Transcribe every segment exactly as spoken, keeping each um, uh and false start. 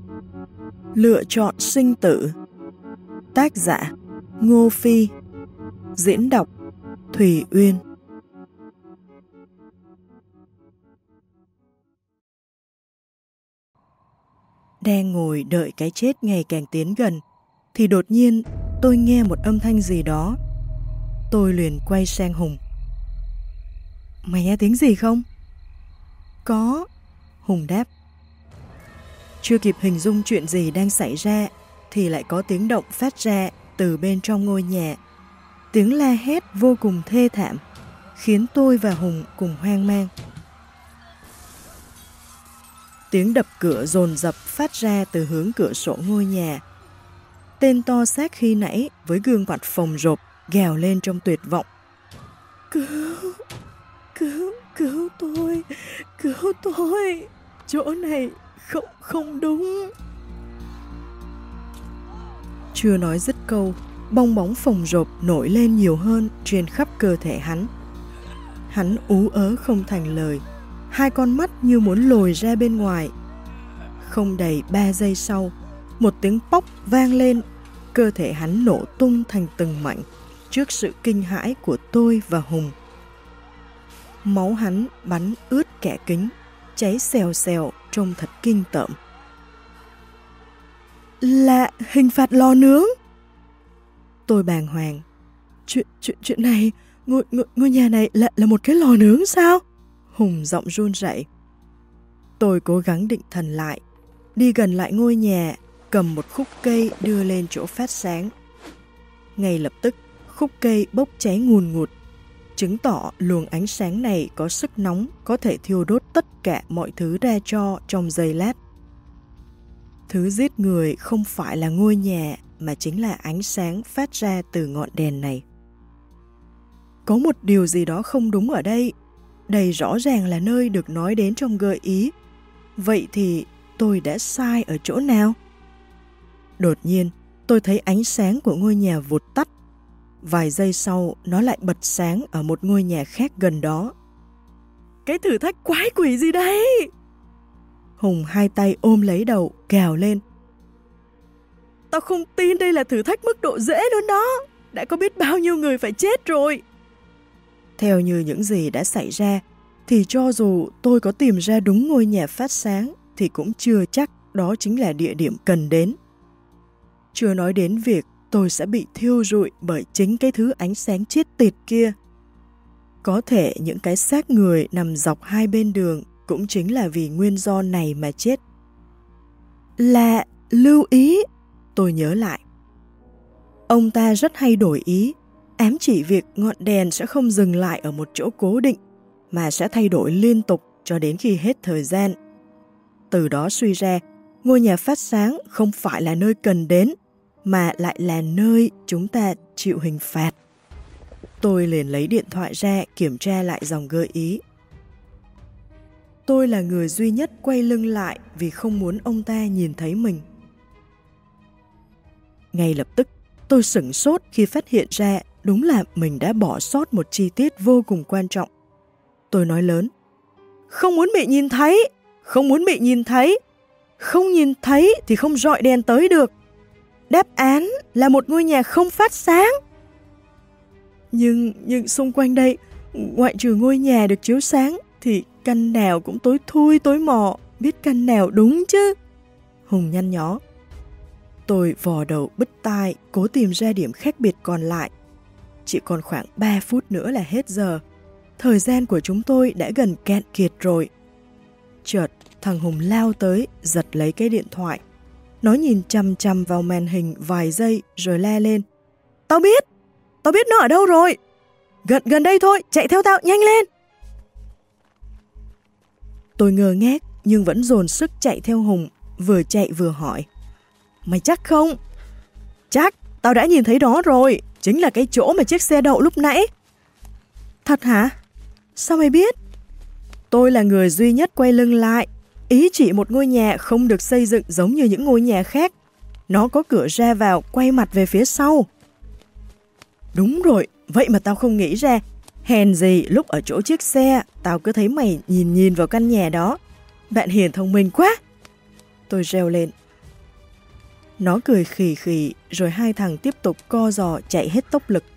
Lựa chọn sinh tử. Tác giả Ngô Phi. Diễn đọc Thùy Uyên. Đang ngồi đợi cái chết ngày càng tiến gần, thì đột nhiên tôi nghe một âm thanh gì đó. Tôi liền quay sang Hùng. Mày nghe tiếng gì không? Có, Hùng đáp. Chưa kịp hình dung chuyện gì đang xảy ra, thì lại có tiếng động phát ra từ bên trong ngôi nhà. Tiếng la hét vô cùng thê thảm, khiến tôi và Hùng cùng hoang mang. Tiếng đập cửa dồn dập phát ra từ hướng cửa sổ ngôi nhà. Tên to xác khi nãy với gương mặt phồng rộp gào lên trong tuyệt vọng. Cứu, cứu, cứu tôi, cứu tôi, chỗ này không, không đúng. Chưa nói dứt câu, bong bóng phồng rộp nổi lên nhiều hơn trên khắp cơ thể hắn. Hắn ú ớ không thành lời, hai con mắt như muốn lồi ra bên ngoài. Không đầy ba giây sau, một tiếng póc vang lên, cơ thể hắn nổ tung thành từng mảnh trước sự kinh hãi của tôi và Hùng. Máu hắn bắn ướt kẽ kính, cháy xèo xèo trông thật kinh tởm. Là hình phạt lò nướng. Tôi bàng hoàng. Chuyện chuyện chuyện này, ngôi ngôi ngôi nhà này là là một cái lò nướng sao? Hùng giọng run rẩy. Tôi cố gắng định thần lại, đi gần lại ngôi nhà, cầm một khúc cây đưa lên chỗ phát sáng. Ngay lập tức, khúc cây bốc cháy ngùn ngụt, chứng tỏ luồng ánh sáng này có sức nóng có thể thiêu đốt tất cả mọi thứ ra cho trong giây lát. Thứ giết người không phải là ngôi nhà mà chính là ánh sáng phát ra từ ngọn đèn này. Có một điều gì đó không đúng ở đây. Đây rõ ràng là nơi được nói đến trong gợi ý. Vậy thì tôi đã sai ở chỗ nào? Đột nhiên, tôi thấy ánh sáng của ngôi nhà vụt tắt. Vài giây sau, nó lại bật sáng ở một ngôi nhà khác gần đó. Cái thử thách quái quỷ gì đây? Hùng hai tay ôm lấy đầu, gào lên. Tao không tin đây là thử thách mức độ dễ luôn đó. Đã có biết bao nhiêu người phải chết rồi. Theo như những gì đã xảy ra, thì cho dù tôi có tìm ra đúng ngôi nhà phát sáng, thì cũng chưa chắc đó chính là địa điểm cần đến. Chưa nói đến việc tôi sẽ bị thiêu rụi bởi chính cái thứ ánh sáng chết tiệt kia. Có thể những cái xác người nằm dọc hai bên đường cũng chính là vì nguyên do này mà chết. Là Lưu Ý, tôi nhớ lại. Ông ta rất hay đổi ý, ám chỉ việc ngọn đèn sẽ không dừng lại ở một chỗ cố định, mà sẽ thay đổi liên tục cho đến khi hết thời gian. Từ đó suy ra, ngôi nhà phát sáng không phải là nơi cần đến, mà lại là nơi chúng ta chịu hình phạt. Tôi liền lấy điện thoại ra kiểm tra lại dòng gợi ý. Tôi là người duy nhất quay lưng lại vì không muốn ông ta nhìn thấy mình. Ngay lập tức, tôi sửng sốt khi phát hiện ra đúng là mình đã bỏ sót một chi tiết vô cùng quan trọng. Tôi nói lớn. Không muốn bị nhìn thấy, không muốn bị nhìn thấy. Không nhìn thấy thì không rọi đèn tới được. Đáp án là một ngôi nhà không phát sáng. Nhưng, nhưng xung quanh đây, ngoại trừ ngôi nhà được chiếu sáng, thì căn nào cũng tối thui tối mò, biết căn nào đúng chứ. Hùng nhăn nhó. Tôi vò đầu bứt tai, cố tìm ra điểm khác biệt còn lại. Chỉ còn khoảng ba phút nữa là hết giờ. Thời gian của chúng tôi đã gần cạn kiệt rồi. Chợt, thằng Hùng lao tới, giật lấy cái điện thoại. Nó nhìn chằm chằm vào màn hình vài giây rồi la lên. Tao biết! Tao biết nó ở đâu rồi! Gần gần đây thôi, chạy theo tao, nhanh lên! Tôi ngơ ngác nhưng vẫn dồn sức chạy theo Hùng, vừa chạy vừa hỏi. Mày chắc không? Chắc, tao đã nhìn thấy đó rồi, chính là cái chỗ mà chiếc xe đậu lúc nãy. Thật hả? Sao mày biết? Tôi là người duy nhất quay lưng lại. Ý chỉ một ngôi nhà không được xây dựng giống như những ngôi nhà khác. Nó có cửa ra vào quay mặt về phía sau. Đúng rồi, vậy mà tao không nghĩ ra. Hèn gì lúc ở chỗ chiếc xe, tao cứ thấy mày nhìn nhìn vào căn nhà đó. Bạn hiền thông minh quá. Tôi reo lên. Nó cười khì khì rồi hai thằng tiếp tục co giò chạy hết tốc lực.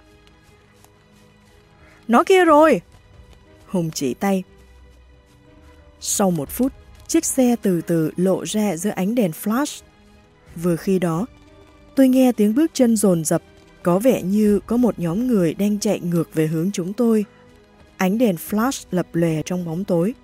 Nó kia rồi! Hùng chỉ tay. Sau một phút, chiếc xe từ từ lộ ra giữa ánh đèn flash. Vừa khi đó, tôi nghe tiếng bước chân dồn dập, có vẻ như có một nhóm người đang chạy ngược về hướng chúng tôi. Ánh đèn flash lập lòe trong bóng tối.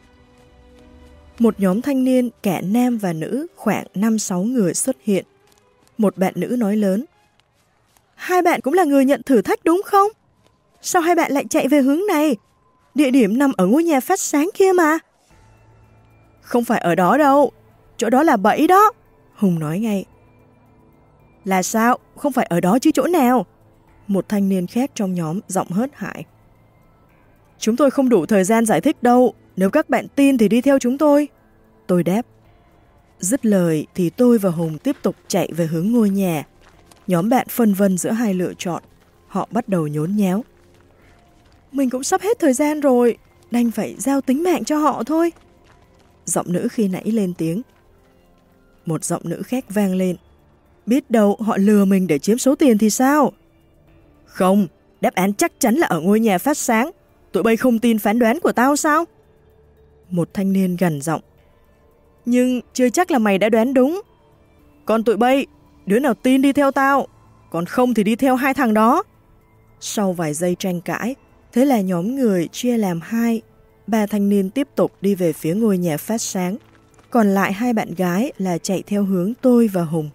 Một nhóm thanh niên, cả nam và nữ, khoảng năm sáu người xuất hiện. Một bạn nữ nói lớn. Hai bạn cũng là người nhận thử thách đúng không? Sao hai bạn lại chạy về hướng này? Địa điểm nằm ở ngôi nhà phát sáng kia mà. Không phải ở đó đâu, chỗ đó là bẫy đó, Hùng nói ngay. Là sao? Không phải ở đó chứ chỗ nào? Một thanh niên khác trong nhóm giọng hớt hải. Chúng tôi không đủ thời gian giải thích đâu, nếu các bạn tin thì đi theo chúng tôi. Tôi đáp. Dứt lời thì tôi và Hùng tiếp tục chạy về hướng ngôi nhà. Nhóm bạn phân vân giữa hai lựa chọn, họ bắt đầu nhốn nháo. Mình cũng sắp hết thời gian rồi, đành phải giao tính mạng cho họ thôi. Giọng nữ khi nãy lên tiếng. Một giọng nữ khác vang lên. Biết đâu họ lừa mình để chiếm số tiền thì sao? Không, đáp án chắc chắn là ở ngôi nhà phát sáng. Tụi bay không tin phán đoán của tao sao? Một thanh niên gằn giọng. Nhưng chưa chắc là mày đã đoán đúng. Còn tụi bay, đứa nào tin đi theo tao, còn không thì đi theo hai thằng đó. Sau vài giây tranh cãi, thế là nhóm người chia làm hai. Ba thanh niên tiếp tục đi về phía ngôi nhà phát sáng. Còn lại hai bạn gái là chạy theo hướng tôi và Hùng.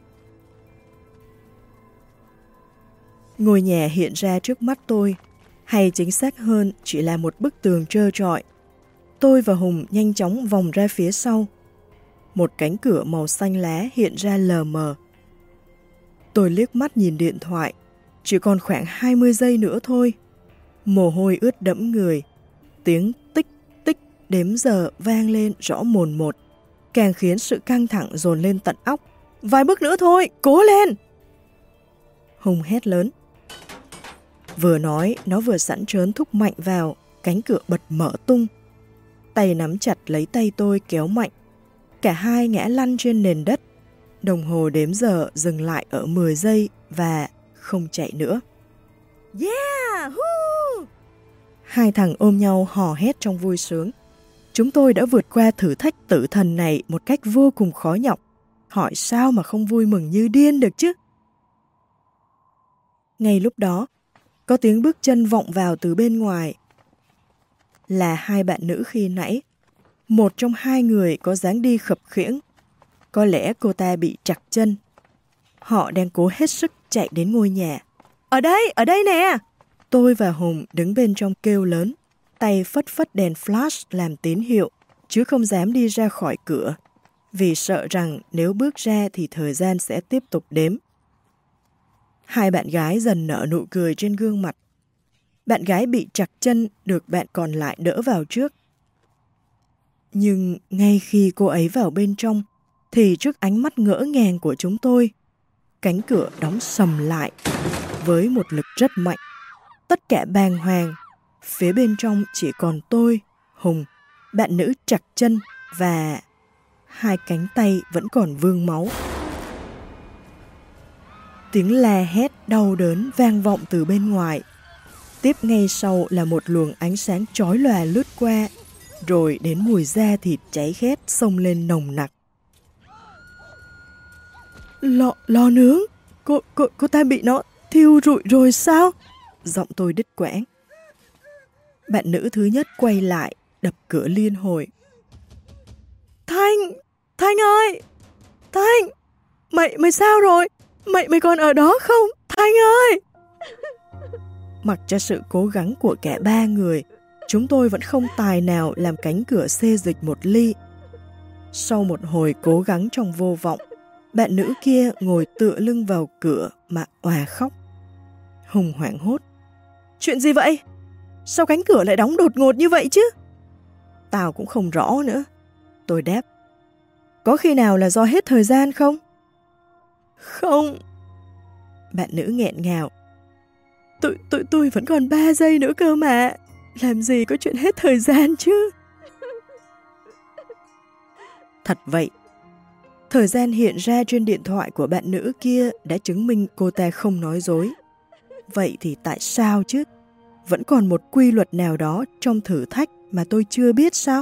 Ngôi nhà hiện ra trước mắt tôi, hay chính xác hơn chỉ là một bức tường trơ trọi. Tôi và Hùng nhanh chóng vòng ra phía sau. Một cánh cửa màu xanh lá hiện ra lờ mờ. Tôi liếc mắt nhìn điện thoại, chỉ còn khoảng hai mươi giây nữa thôi. Mồ hôi ướt đẫm người, tiếng tích tích đếm giờ vang lên rõ mồn một, càng khiến sự căng thẳng dồn lên tận óc. Vài bước nữa thôi, cố lên! Hùng hét lớn. Vừa nói, nó vừa sẵn trớn thúc mạnh vào, cánh cửa bật mở tung. Tay nắm chặt lấy tay tôi kéo mạnh. Cả hai ngã lăn trên nền đất. Đồng hồ đếm giờ dừng lại ở mười giây và không chạy nữa. Yeah! Woo! Hai thằng ôm nhau hò hét trong vui sướng. Chúng tôi đã vượt qua thử thách tử thần này một cách vô cùng khó nhọc. Hỏi sao mà không vui mừng như điên được chứ? Ngay lúc đó, có tiếng bước chân vọng vào từ bên ngoài. Là hai bạn nữ khi nãy. Một trong hai người có dáng đi khập khiễng. Có lẽ cô ta bị trặc chân. Họ đang cố hết sức chạy đến ngôi nhà. Ở đây, ở đây nè! Tôi và Hùng đứng bên trong kêu lớn, tay phất phất đèn flash làm tín hiệu, chứ không dám đi ra khỏi cửa, vì sợ rằng nếu bước ra thì thời gian sẽ tiếp tục đếm. Hai bạn gái dần nở nụ cười trên gương mặt. Bạn gái bị trặc chân được bạn còn lại đỡ vào trước. Nhưng ngay khi cô ấy vào bên trong, thì trước ánh mắt ngỡ ngàng của chúng tôi, cánh cửa đóng sầm lại với một lực rất mạnh. Tất cả bàng hoàng, phía bên trong chỉ còn tôi, Hùng, bạn nữ trặc chân và hai cánh tay vẫn còn vương máu. Tiếng la hét đau đớn vang vọng từ bên ngoài. Tiếp ngay sau là một luồng ánh sáng chói lòa lướt qua, rồi đến mùi da thịt cháy khét xông lên nồng nặc. Lò, lò nướng? Cô, cô, cô ta bị nó thiêu rụi rồi sao? Giọng tôi đứt quãng. Bạn nữ thứ nhất quay lại, đập cửa liên hồi. Thanh! Thanh ơi! Thanh! Mày, mày sao rồi? Mày, mày còn ở đó không? Thanh ơi! Mặc cho sự cố gắng của cả ba người, chúng tôi vẫn không tài nào làm cánh cửa xê dịch một ly. Sau một hồi cố gắng trong vô vọng, bạn nữ kia ngồi tựa lưng vào cửa mà òa khóc. Hùng hoảng hốt. Chuyện gì vậy? Sao cánh cửa lại đóng đột ngột như vậy chứ? Tao cũng không rõ nữa. Tôi đáp. Có khi nào là do hết thời gian không? Không. Bạn nữ nghẹn ngào. Tụi, tụi tôi vẫn còn ba giây nữa cơ mà. Làm gì có chuyện hết thời gian chứ? Thật vậy. Thời gian hiện ra trên điện thoại của bạn nữ kia đã chứng minh cô ta không nói dối. Vậy thì tại sao chứ? Vẫn còn một quy luật nào đó trong thử thách mà tôi chưa biết sao?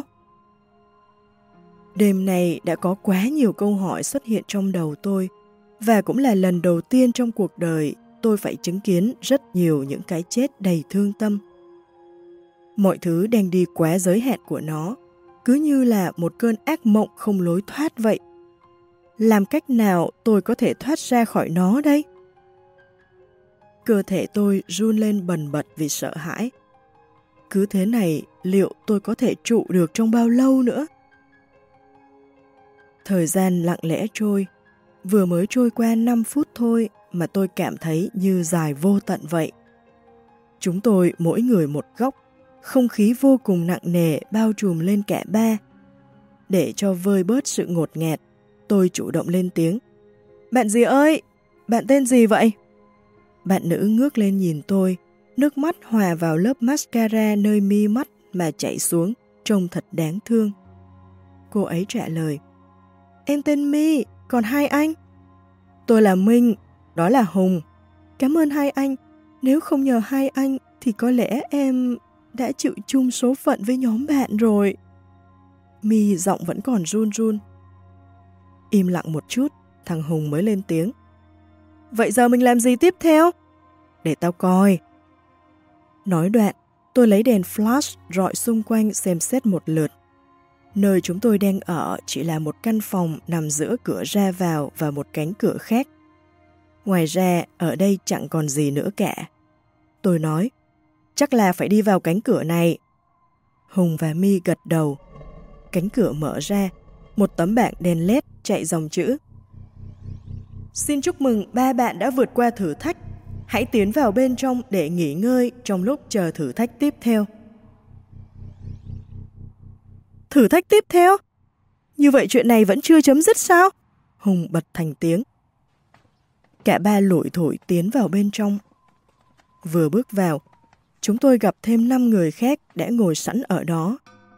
Đêm này đã có quá nhiều câu hỏi xuất hiện trong đầu tôi, và cũng là lần đầu tiên trong cuộc đời tôi phải chứng kiến rất nhiều những cái chết đầy thương tâm. Mọi thứ đang đi quá giới hạn của nó, cứ như là một cơn ác mộng không lối thoát vậy. Làm cách nào tôi có thể thoát ra khỏi nó đây? Cơ thể tôi run lên bần bật vì sợ hãi. Cứ thế này, liệu tôi có thể trụ được trong bao lâu nữa? Thời gian lặng lẽ trôi, vừa mới trôi qua năm phút thôi mà tôi cảm thấy như dài vô tận vậy. Chúng tôi mỗi người một góc, không khí vô cùng nặng nề bao trùm lên cả ba. Để cho vơi bớt sự ngột ngạt, tôi chủ động lên tiếng. Bạn gì ơi? Bạn tên gì vậy? Bạn nữ ngước lên nhìn tôi, nước mắt hòa vào lớp mascara nơi mi mắt mà chảy xuống, trông thật đáng thương. Cô ấy trả lời. Em tên My, còn hai anh? Tôi là Minh, đó là Hùng. Cảm ơn hai anh, nếu không nhờ hai anh thì có lẽ em đã chịu chung số phận với nhóm bạn rồi. My giọng vẫn còn run run. Im lặng một chút, thằng Hùng mới lên tiếng. Vậy giờ mình làm gì tiếp theo? Để tao coi. Nói đoạn, tôi lấy đèn flash rọi xung quanh xem xét một lượt. Nơi chúng tôi đang ở chỉ là một căn phòng nằm giữa cửa ra vào và một cánh cửa khác. Ngoài ra, ở đây chẳng còn gì nữa cả. Tôi nói, chắc là phải đi vào cánh cửa này. Hùng và My gật đầu. Cánh cửa mở ra, một tấm bảng đèn led chạy dòng chữ. Xin chúc mừng ba bạn đã vượt qua thử thách. Hãy tiến vào bên trong để nghỉ ngơi trong lúc chờ thử thách tiếp theo. Thử thách tiếp theo? Như vậy chuyện này vẫn chưa chấm dứt sao? Hùng bật thành tiếng. Cả ba lủi thủi tiến vào bên trong. Vừa bước vào, chúng tôi gặp thêm năm người khác đã ngồi sẵn ở đó.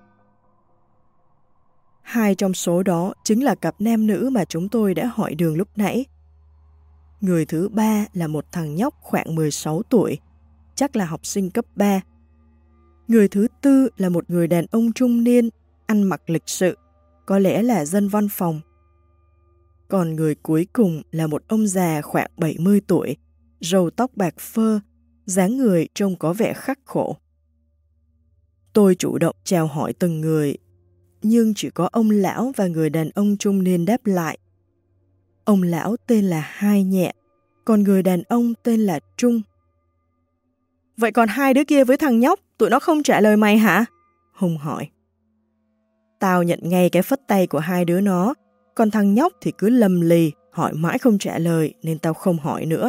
Hai trong số đó chính là cặp nam nữ mà chúng tôi đã hỏi đường lúc nãy. Người thứ ba là một thằng nhóc khoảng mười sáu tuổi, chắc là học sinh cấp ba. Người thứ tư là một người đàn ông trung niên, ăn mặc lịch sự, có lẽ là dân văn phòng. Còn người cuối cùng là một ông già khoảng bảy mươi tuổi, râu tóc bạc phơ, dáng người trông có vẻ khắc khổ. Tôi chủ động chào hỏi từng người, nhưng chỉ có ông lão và người đàn ông trung niên đáp lại. Ông lão tên là Hai Nhẹ, còn người đàn ông tên là Trung. Vậy còn hai đứa kia với thằng nhóc, tụi nó không trả lời mày hả? Hùng hỏi. Tao nhận ngay cái phất tay của hai đứa nó, còn thằng nhóc thì cứ lầm lì, hỏi mãi không trả lời nên tao không hỏi nữa.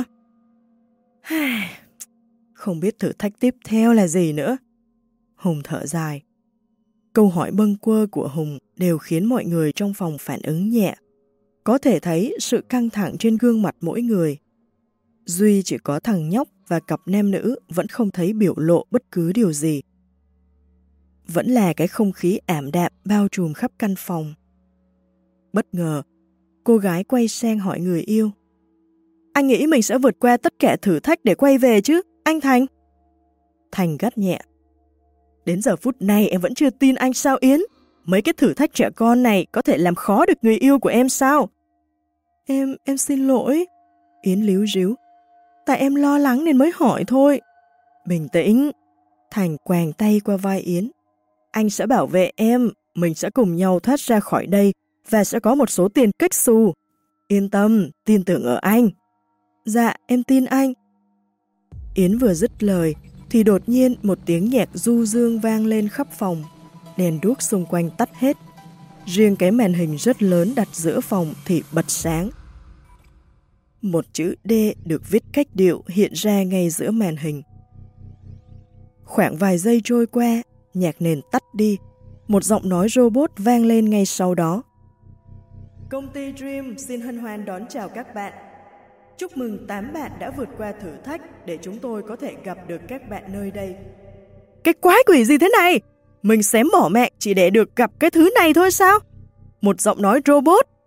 Không biết thử thách tiếp theo là gì nữa. Hùng thở dài. Câu hỏi bâng quơ của Hùng đều khiến mọi người trong phòng phản ứng nhẹ. Có thể thấy sự căng thẳng trên gương mặt mỗi người. Duy chỉ có thằng nhóc và cặp nam nữ vẫn không thấy biểu lộ bất cứ điều gì. Vẫn là cái không khí ảm đạm bao trùm khắp căn phòng. Bất ngờ, cô gái quay sang hỏi người yêu. Anh nghĩ mình sẽ vượt qua tất cả thử thách để quay về chứ, anh Thành? Thành gắt nhẹ. Đến giờ phút này em vẫn chưa tin anh sao Yến? Mấy cái thử thách trẻ con này có thể làm khó được người yêu của em sao? Em, em xin lỗi. Yến líu ríu. Tại em lo lắng nên mới hỏi thôi. Bình tĩnh. Thành quàng tay qua vai Yến. Anh sẽ bảo vệ em, mình sẽ cùng nhau thoát ra khỏi đây và sẽ có một số tiền kếch xù. Yên tâm, tin tưởng ở anh. Dạ, em tin anh. Yến vừa dứt lời thì đột nhiên một tiếng nhạc du dương vang lên khắp phòng. Đèn đuốc xung quanh tắt hết. Riêng cái màn hình rất lớn đặt giữa phòng thì bật sáng. Một chữ D được viết cách điệu hiện ra ngay giữa màn hình. Khoảng vài giây trôi qua, nhạc nền tắt đi, một giọng nói robot vang lên ngay sau đó. Công ty Dream xin hân hoan đón chào các bạn. Chúc mừng tám bạn đã vượt qua thử thách để chúng tôi có thể gặp được các bạn nơi đây. Cái quái quỷ gì thế này? Mình xém bỏ mạng chỉ để được gặp cái thứ này thôi sao? Một giọng nói robot.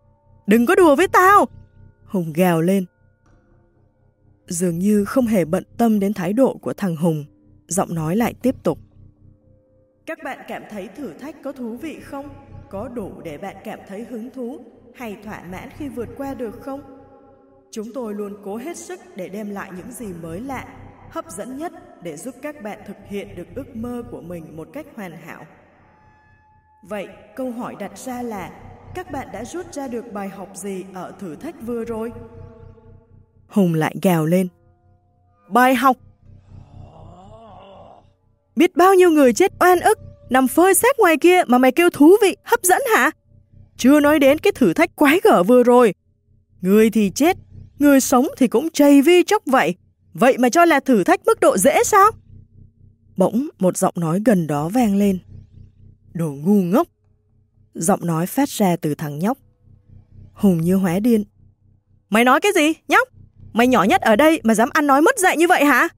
đừng có đùa với tao! Hùng gào lên. Dường như không hề bận tâm đến thái độ của thằng Hùng, giọng nói lại tiếp tục. Các bạn cảm thấy thử thách có thú vị không? Có đủ để bạn cảm thấy hứng thú hay thỏa mãn khi vượt qua được không? Chúng tôi luôn cố hết sức để đem lại những gì mới lạ, hấp dẫn nhất để giúp các bạn thực hiện được ước mơ của mình một cách hoàn hảo. Vậy, câu hỏi đặt ra là, các bạn đã rút ra được bài học gì ở thử thách vừa rồi? Hùng lại gào lên. Bài học? Biết bao nhiêu người chết oan ức, nằm phơi xác ngoài kia mà mày kêu thú vị, hấp dẫn hả? Chưa nói đến cái thử thách quái gở vừa rồi. Người thì chết, người sống thì cũng chầy vi chóc vậy. Vậy mà cho là thử thách mức độ dễ sao? Bỗng một giọng nói gần đó vang lên. Đồ ngu ngốc! Giọng nói phát ra từ thằng nhóc. Hùng như hóa điên. Mày nói cái gì, nhóc? Mày nhỏ nhất ở đây mà dám ăn nói mất dạy như vậy hả?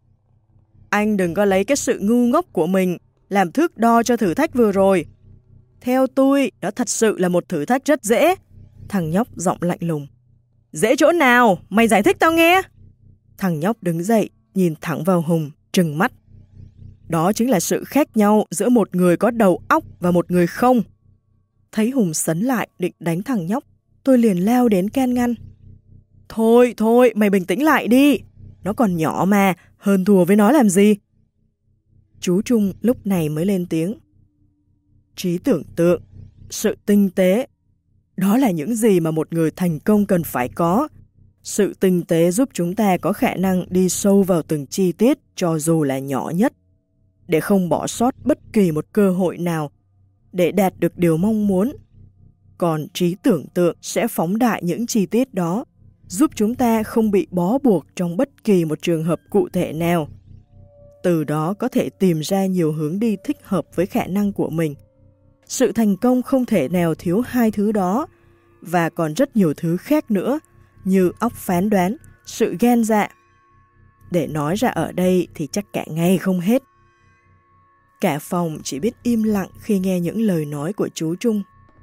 Anh đừng có lấy cái sự ngu ngốc của mình làm thước đo cho thử thách vừa rồi. Theo tôi, đó thật sự là một thử thách rất dễ. Thằng nhóc giọng lạnh lùng. Dễ chỗ nào? Mày giải thích tao nghe. Thằng nhóc đứng dậy, nhìn thẳng vào Hùng, trừng mắt. Đó chính là sự khác nhau giữa một người có đầu óc và một người không. Thấy Hùng sấn lại định đánh thằng nhóc, tôi liền lao đến can ngăn. Thôi, thôi, mày bình tĩnh lại đi. Nó còn nhỏ mà, hơn thua với nó làm gì? Chú Trung lúc này mới lên tiếng. Trí tưởng tượng, sự tinh tế, đó là những gì mà một người thành công cần phải có. Sự tinh tế giúp chúng ta có khả năng đi sâu vào từng chi tiết cho dù là nhỏ nhất, để không bỏ sót bất kỳ một cơ hội nào để đạt được điều mong muốn. Còn trí tưởng tượng sẽ phóng đại những chi tiết đó, giúp chúng ta không bị bó buộc trong bất kỳ một trường hợp cụ thể nào. Từ đó có thể tìm ra nhiều hướng đi thích hợp với khả năng của mình. Sự thành công không thể nào thiếu hai thứ đó, và còn rất nhiều thứ khác nữa, như óc phán đoán, sự gan dạ. Để nói ra ở đây thì chắc cả ngày không hết. Cả phòng chỉ biết im lặng khi nghe những lời nói của chú Trung.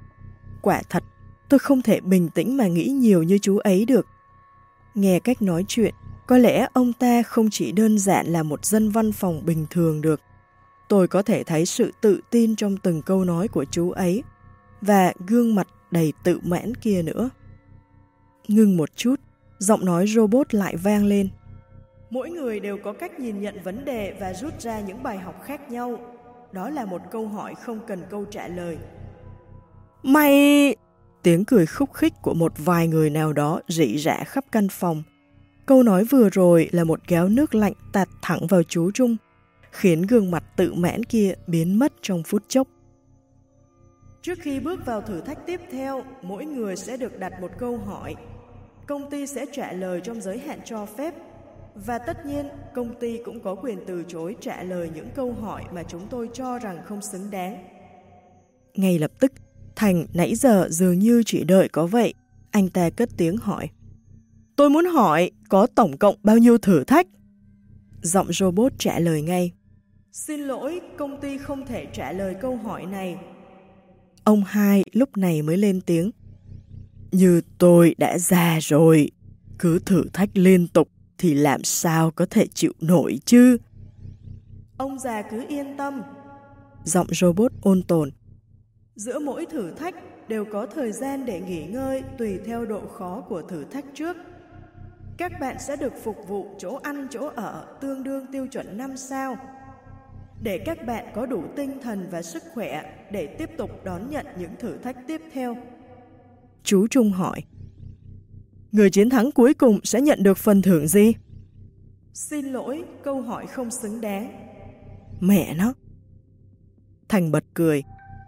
Quả thật, tôi không thể bình tĩnh mà nghĩ nhiều như chú ấy được. Nghe cách nói chuyện, có lẽ ông ta không chỉ đơn giản là một dân văn phòng bình thường được. Tôi có thể thấy sự tự tin trong từng câu nói của chú ấy, và gương mặt đầy tự mãn kia nữa. Ngưng một chút, giọng nói robot lại vang lên. Mỗi người đều có cách nhìn nhận vấn đề và rút ra những bài học khác nhau. Đó là một câu hỏi không cần câu trả lời. Mày... Tiếng cười khúc khích của một vài người nào đó rỉ rả khắp căn phòng. Câu nói vừa rồi là một gáo nước lạnh tạt thẳng vào chú Trung, khiến gương mặt tự mãn kia biến mất trong phút chốc. Trước khi bước vào thử thách tiếp theo, mỗi người sẽ được đặt một câu hỏi. Công ty sẽ trả lời trong giới hạn cho phép. Và tất nhiên, công ty cũng có quyền từ chối trả lời những câu hỏi mà chúng tôi cho rằng không xứng đáng. Ngay lập tức, Thành nãy giờ dường như chỉ đợi có vậy. Anh ta cất tiếng hỏi. Tôi muốn hỏi, có tổng cộng bao nhiêu thử thách? Giọng robot trả lời ngay. Xin lỗi, công ty không thể trả lời câu hỏi này. Ông hai lúc này mới lên tiếng. Như tôi đã già rồi, cứ thử thách liên tục thì làm sao có thể chịu nổi chứ? Ông già cứ yên tâm. Giọng robot ôn tồn. Giữa mỗi thử thách đều có thời gian để nghỉ ngơi tùy theo độ khó của thử thách trước. Các bạn sẽ được phục vụ chỗ ăn chỗ ở tương đương tiêu chuẩn năm sao, để các bạn có đủ tinh thần và sức khỏe để tiếp tục đón nhận những thử thách tiếp theo. Chú Trung hỏi. Người chiến thắng cuối cùng sẽ nhận được phần thưởng gì? Xin lỗi, câu hỏi không xứng đáng. Mẹ nó. Thành bật cười.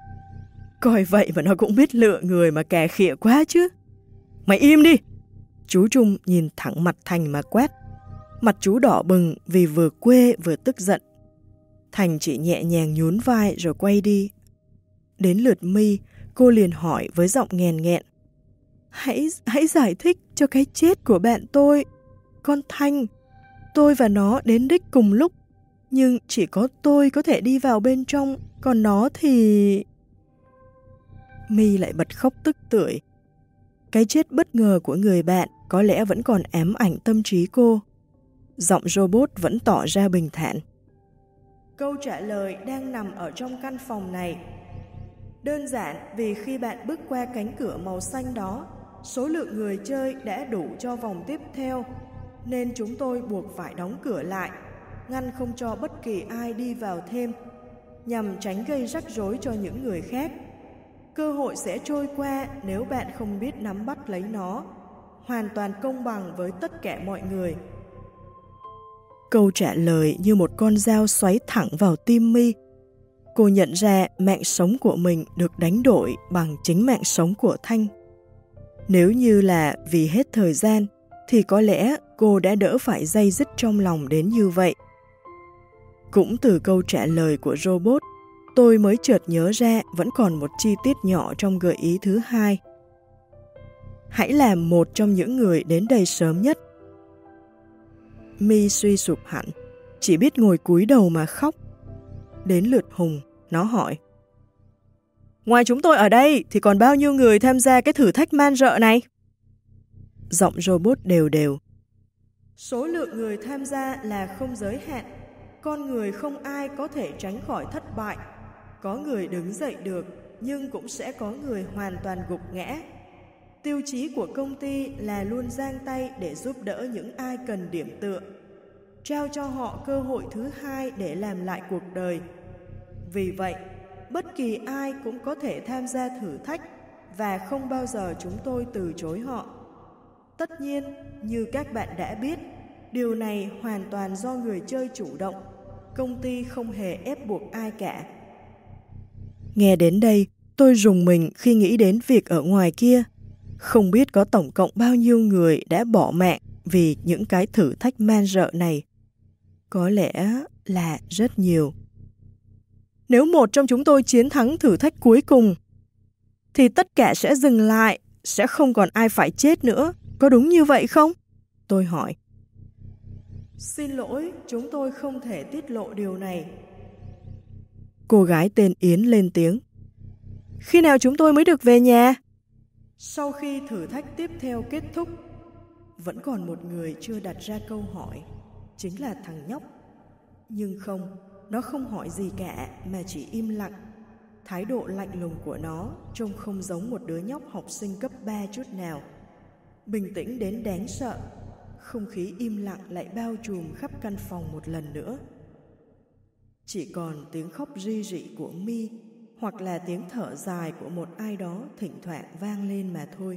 Coi vậy mà nó cũng biết lựa người mà cà khịa quá chứ. Mày im đi. Chú Trung nhìn thẳng mặt Thành mà quát. Mặt chú đỏ bừng vì vừa quê vừa tức giận. Thành chỉ nhẹ nhàng nhún vai rồi quay đi. Đến lượt My, cô liền hỏi với giọng nghèn nghẹn. Hãy, hãy giải thích cho cái chết của bạn tôi. Con Thanh, tôi và nó đến đích cùng lúc. Nhưng chỉ có tôi có thể đi vào bên trong, còn nó thì... My lại bật khóc tức tưởi. cái chết bất ngờ của người bạn có lẽ vẫn còn ám ảnh tâm trí cô. Giọng robot vẫn tỏ ra bình thản. Câu trả lời đang nằm ở trong căn phòng này. Đơn giản vì khi bạn bước qua cánh cửa màu xanh đó, số lượng người chơi đã đủ cho vòng tiếp theo, nên chúng tôi buộc phải đóng cửa lại, ngăn không cho bất kỳ ai đi vào thêm, nhằm tránh gây rắc rối cho những người khác. Cơ hội sẽ trôi qua nếu bạn không biết nắm bắt lấy nó, hoàn toàn công bằng với tất cả mọi người. Câu trả lời như một con dao xoáy thẳng vào tim My. Cô nhận ra mạng sống của mình được đánh đổi bằng chính mạng sống của Thanh. Nếu như là vì hết thời gian, thì có lẽ cô đã đỡ phải day dứt trong lòng đến như vậy. Cũng từ câu trả lời của robot, tôi mới chợt nhớ ra vẫn còn một chi tiết nhỏ trong gợi ý thứ hai. Hãy làm một trong những người đến đây sớm nhất. My suy sụp hẳn, chỉ biết ngồi cúi đầu mà khóc. Đến lượt Hùng, nó hỏi. Ngoài chúng tôi ở đây thì còn bao nhiêu người tham gia cái thử thách man rợ này? Giọng robot đều đều. Số lượng người tham gia là không giới hạn. Con người không ai có thể tránh khỏi thất bại. Có người đứng dậy được, nhưng cũng sẽ có người hoàn toàn gục ngã. Tiêu chí của công ty là luôn giang tay để giúp đỡ những ai cần điểm tựa, trao cho họ cơ hội thứ hai để làm lại cuộc đời. Vì vậy, bất kỳ ai cũng có thể tham gia thử thách và không bao giờ chúng tôi từ chối họ. Tất nhiên, như các bạn đã biết, điều này hoàn toàn do người chơi chủ động. Công ty không hề ép buộc ai cả. Nghe đến đây, tôi rùng mình khi nghĩ đến việc ở ngoài kia. Không biết có tổng cộng bao nhiêu người đã bỏ mạng vì những cái thử thách man rợ này. Có lẽ là rất nhiều. Nếu một trong chúng tôi chiến thắng thử thách cuối cùng, thì tất cả sẽ dừng lại, sẽ không còn ai phải chết nữa. Có đúng như vậy không? Tôi hỏi. Xin lỗi, chúng tôi không thể tiết lộ điều này. Cô gái tên Yến lên tiếng. Khi nào chúng tôi mới được về nhà? Sau khi thử thách tiếp theo kết thúc. Vẫn còn một người chưa đặt ra câu hỏi, chính là thằng nhóc. Nhưng không, nó không hỏi gì cả mà chỉ im lặng. Thái độ lạnh lùng của nó trông không giống một đứa nhóc học sinh cấp ba chút nào. Bình tĩnh đến đáng sợ. Không khí im lặng lại bao trùm khắp căn phòng một lần nữa. Chỉ còn tiếng khóc ri rỉ của My hoặc là tiếng thở dài của một ai đó thỉnh thoảng vang lên mà thôi.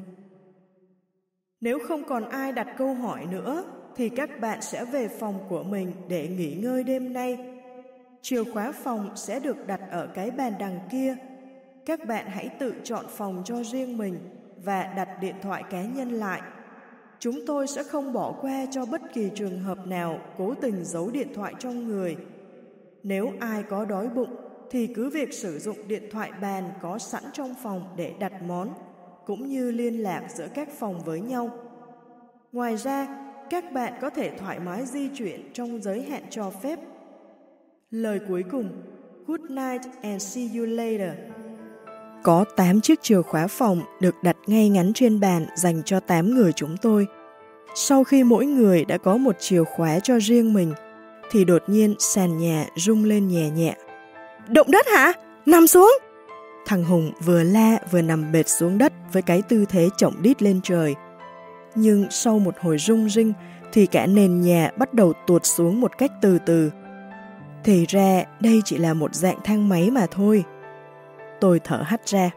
Nếu không còn ai đặt câu hỏi nữa thì các bạn sẽ về phòng của mình để nghỉ ngơi đêm nay. Chìa khóa phòng sẽ được đặt ở cái bàn đằng kia. Các bạn hãy tự chọn phòng cho riêng mình và đặt điện thoại cá nhân lại. Chúng tôi sẽ không bỏ qua cho bất kỳ trường hợp nào cố tình giấu điện thoại trong người. Nếu ai có đói bụng thì cứ việc sử dụng điện thoại bàn có sẵn trong phòng để đặt món, cũng như liên lạc giữa các phòng với nhau. Ngoài ra, các bạn có thể thoải mái di chuyển trong giới hạn cho phép. Lời cuối cùng, good night and see you later. Có tám chiếc chìa khóa phòng được đặt ngay ngắn trên bàn dành cho tám người chúng tôi. Sau khi mỗi người đã có một chìa khóa cho riêng mình, thì đột nhiên sàn nhà rung lên nhẹ nhẹ. Động đất hả? Nằm xuống! Thằng Hùng vừa la vừa nằm bệt xuống đất với cái tư thế chổng đít lên trời. Nhưng sau một hồi rung rinh thì cả nền nhà bắt đầu tuột xuống một cách từ từ. Thì ra đây chỉ là một dạng thang máy mà thôi. Tôi thở hắt ra.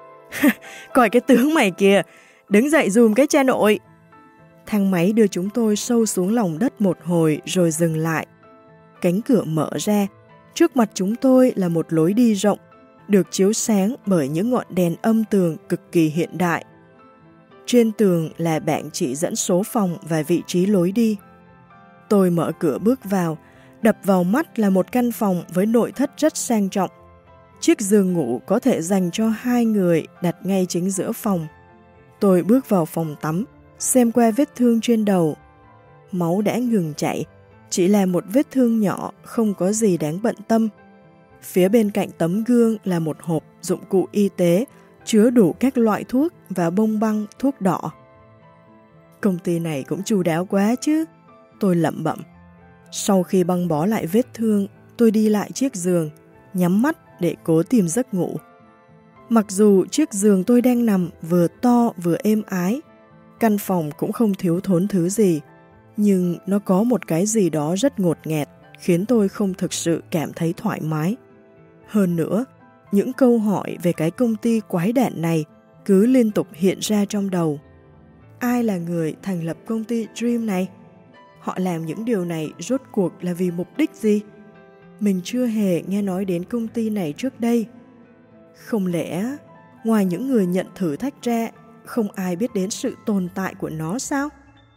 Coi cái tướng mày kìa, đứng dậy dùm cái cha nội. Thang máy đưa chúng tôi sâu xuống lòng đất một hồi rồi dừng lại. Cánh cửa mở ra, trước mặt chúng tôi là một lối đi rộng, được chiếu sáng bởi những ngọn đèn âm tường cực kỳ hiện đại. Trên tường là bảng chỉ dẫn số phòng và vị trí lối đi. Tôi mở cửa bước vào, đập vào mắt là một căn phòng với nội thất rất sang trọng. Chiếc giường ngủ có thể dành cho hai người đặt ngay chính giữa phòng. Tôi bước vào phòng tắm, xem qua vết thương trên đầu. Máu đã ngừng chảy, chỉ là một vết thương nhỏ, không có gì đáng bận tâm. Phía bên cạnh tấm gương là một hộp dụng cụ y tế, chứa đủ các loại thuốc và bông băng thuốc đỏ. Công ty này cũng chu đáo quá chứ, tôi lẩm bẩm. Sau khi băng bó lại vết thương, tôi đi lại chiếc giường, nhắm mắt để cố tìm giấc ngủ. Mặc dù chiếc giường tôi đang nằm vừa to vừa êm ái, căn phòng cũng không thiếu thốn thứ gì, nhưng nó có một cái gì đó rất ngột ngẹt, khiến tôi không thực sự cảm thấy thoải mái. Hơn nữa, những câu hỏi về cái công ty quái đản này cứ liên tục hiện ra trong đầu. Ai là người thành lập công ty Dream này? Họ làm những điều này rốt cuộc là vì mục đích gì? Mình chưa hề nghe nói đến công ty này trước đây. Không lẽ, ngoài những người nhận thử thách ra, không ai biết đến sự tồn tại của nó sao?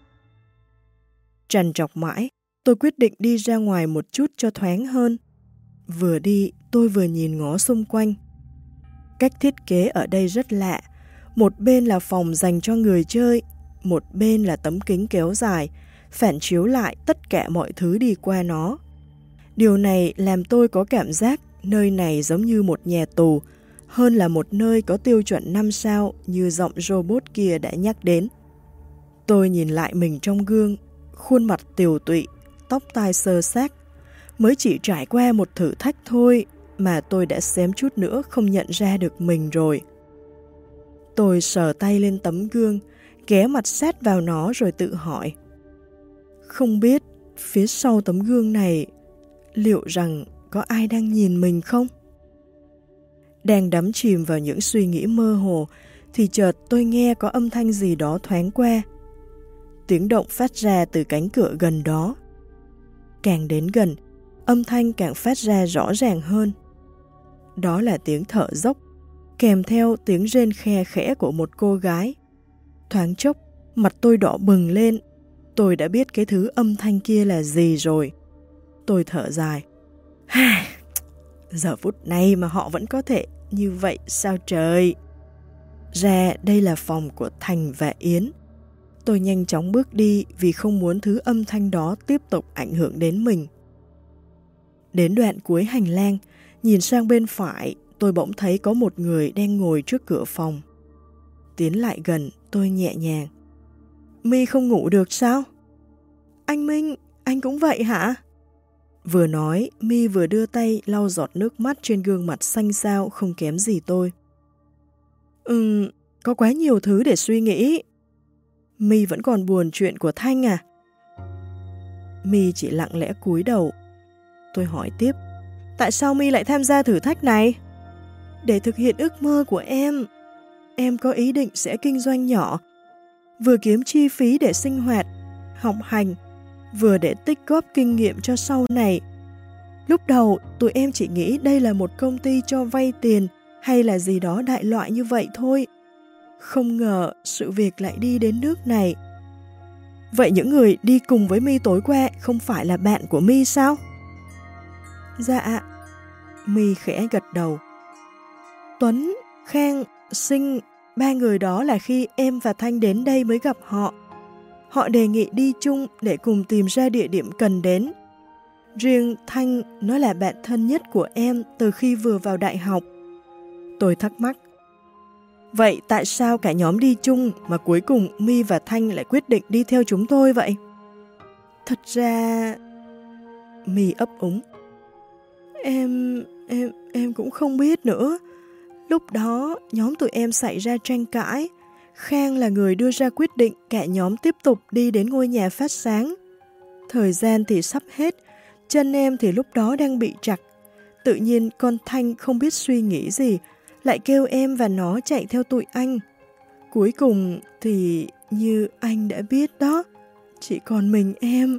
Trằn trọc mãi, tôi quyết định đi ra ngoài một chút cho thoáng hơn. Vừa đi, tôi vừa nhìn ngó xung quanh. Cách thiết kế ở đây rất lạ. Một bên là phòng dành cho người chơi, một bên là tấm kính kéo dài, phản chiếu lại tất cả mọi thứ đi qua nó. Điều này làm tôi có cảm giác nơi này giống như một nhà tù, hơn là một nơi có tiêu chuẩn năm sao như giọng robot kia đã nhắc đến. Tôi nhìn lại mình trong gương, khuôn mặt tiều tụy, tóc tai xơ xác. Mới chỉ trải qua một thử thách thôi mà tôi đã xém chút nữa không nhận ra được mình rồi. Tôi sờ tay lên tấm gương, ghé mặt sát vào nó rồi tự hỏi. Không biết phía sau tấm gương này liệu rằng có ai đang nhìn mình không? Đang đắm chìm vào những suy nghĩ mơ hồ thì chợt tôi nghe có âm thanh gì đó thoáng qua. Tiếng động phát ra từ cánh cửa gần đó. Càng đến gần, âm thanh càng phát ra rõ ràng hơn. Đó là tiếng thở dốc, kèm theo tiếng rên khe khẽ của một cô gái. Thoáng chốc, mặt tôi đỏ bừng lên. Tôi đã biết cái thứ âm thanh kia là gì rồi. Tôi thở dài. Giờ phút này mà họ vẫn có thể như vậy sao trời? Ra đây là phòng của Thành và Yến. Tôi nhanh chóng bước đi vì không muốn thứ âm thanh đó tiếp tục ảnh hưởng đến mình. Đến đoạn cuối hành lang, nhìn sang bên phải, tôi bỗng thấy có một người đang ngồi trước cửa phòng. Tiến lại gần, tôi nhẹ nhàng. My không ngủ được sao? Anh Minh, anh cũng vậy hả? Vừa nói, My vừa đưa tay lau giọt nước mắt trên gương mặt xanh xao không kém gì tôi. Ừm, có quá nhiều thứ để suy nghĩ. My vẫn còn buồn chuyện của Thanh à? My chỉ lặng lẽ cúi đầu. Tôi hỏi tiếp, tại sao My lại tham gia thử thách này? Để thực hiện ước mơ của em. Em có ý định sẽ kinh doanh nhỏ, vừa kiếm chi phí để sinh hoạt, học hành, vừa để tích góp kinh nghiệm cho sau này. Lúc đầu, tụi em chỉ nghĩ đây là một công ty cho vay tiền hay là gì đó đại loại như vậy thôi. Không ngờ sự việc lại đi đến nước này. Vậy những người đi cùng với My tối qua không phải là bạn của My sao? Dạ. My khẽ gật đầu. Tuấn, Khang, Sinh, ba người đó là khi em và Thanh đến đây mới gặp họ. Họ đề nghị đi chung để cùng tìm ra địa điểm cần đến. Riêng Thanh, nó là bạn thân nhất của em từ khi vừa vào đại học. Tôi thắc mắc. Vậy tại sao cả nhóm đi chung mà cuối cùng My và Thanh lại quyết định đi theo chúng tôi vậy? Thật ra... My ấp úng. Em... em... em cũng không biết nữa. Lúc đó, nhóm tụi em xảy ra tranh cãi. Khang là người đưa ra quyết định cả nhóm tiếp tục đi đến ngôi nhà phát sáng. Thời gian thì sắp hết, chân em thì lúc đó đang bị trặc. Tự nhiên con Thanh không biết suy nghĩ gì, lại kêu em và nó chạy theo tụi anh. Cuối cùng thì như anh đã biết đó, chỉ còn mình em.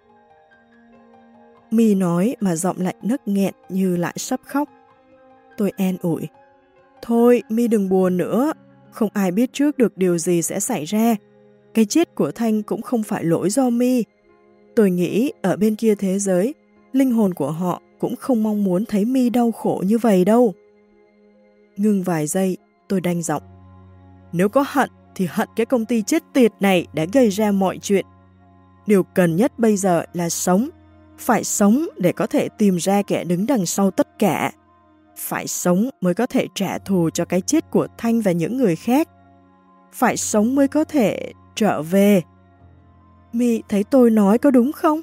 My nói mà giọng lại nấc nghẹn như lại sắp khóc. Tôi an ủi. Thôi, My đừng buồn nữa. Không ai biết trước được điều gì sẽ xảy ra. Cái chết của Thanh cũng không phải lỗi do My. Tôi nghĩ ở bên kia thế giới, linh hồn của họ cũng không mong muốn thấy My đau khổ như vậy đâu. Ngưng vài giây, tôi đanh giọng. Nếu có hận thì hận cái công ty chết tiệt này đã gây ra mọi chuyện. Điều cần nhất bây giờ là sống. Phải sống để có thể tìm ra kẻ đứng đằng sau tất cả. Phải sống mới có thể trả thù cho cái chết của Thanh và những người khác. Phải sống mới có thể trở về. My thấy tôi nói có đúng không?